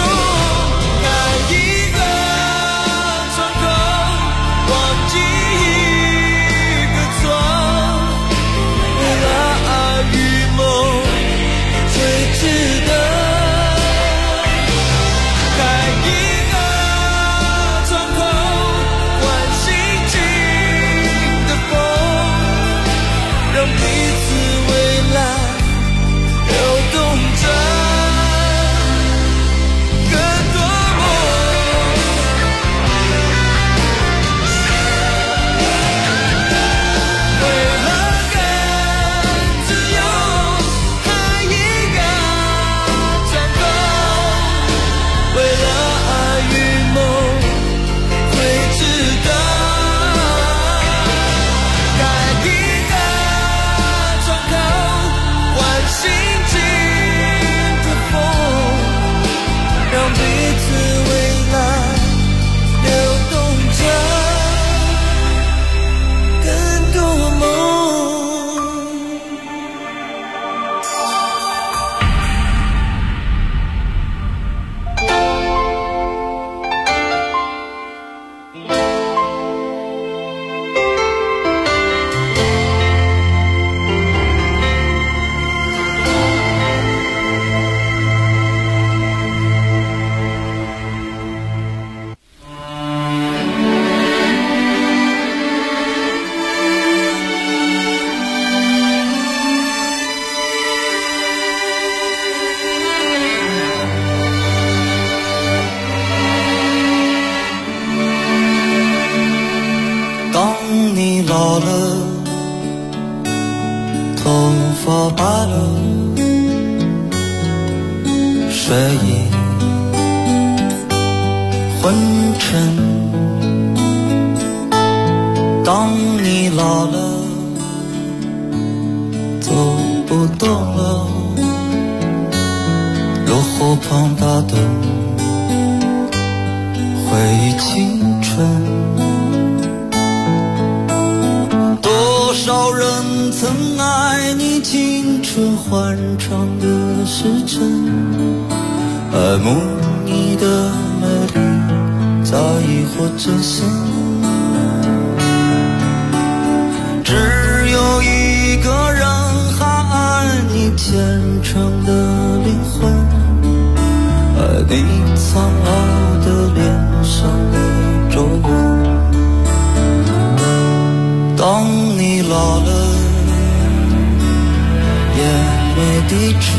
老了，头发白了，睡意昏沉。当你老了，走不动了，落后庞大的回忆青春。多少人曾爱你青春欢畅的时辰，爱慕你的美丽，在意或真心。只有一个人还爱你虔诚的灵魂，爱你苍老的脸上的皱纹。当你老了，眼眉低垂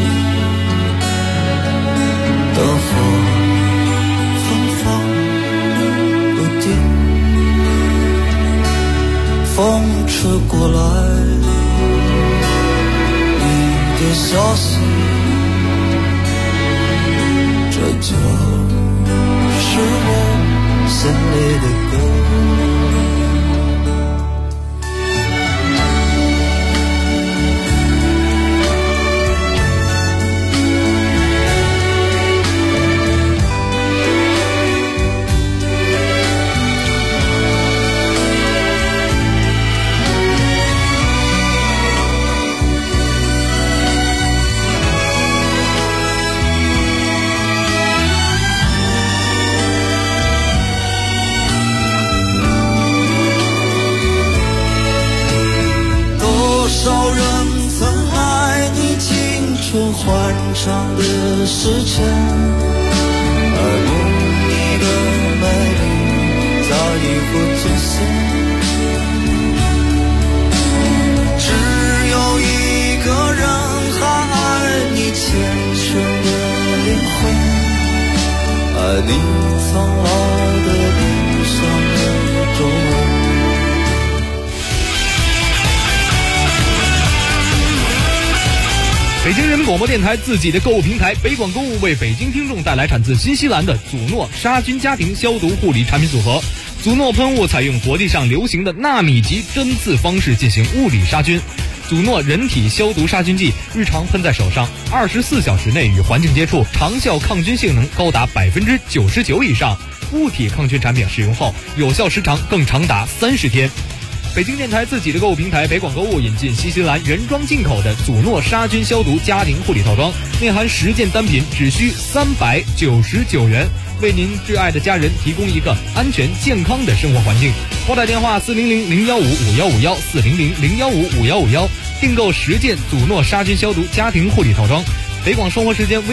的风芬芳不定，风吹过来你的消息，这就是我心里的歌。 穿肠的时辰，而用你的美丽早已不作祟。只有一个人还爱你虔诚的灵魂，爱你苍老的脸上的皱纹。 北京人民广播电台自己的购物平台北广购物为北京听众带来产自新西兰的祖诺杀菌家庭消毒护理产品组合。祖诺喷雾采用国际上流行的纳米级针刺方式进行物理杀菌。祖诺人体消毒杀菌剂日常喷在手上，24小时内与环境接触，长效抗菌性能高达99%以上。物体抗菌产品使用后，有效时长更长达30天。北京电台自己的购物平台北广购物引进新西兰原装进口的祖诺杀菌消毒家庭护理套装，内含10件单品，只需399元，为您挚爱的家人提供一个安全健康的生活环境。拨打电话400-015-5151 400-015-5151，订购10件祖诺杀菌消毒家庭护理套装。北广生活时间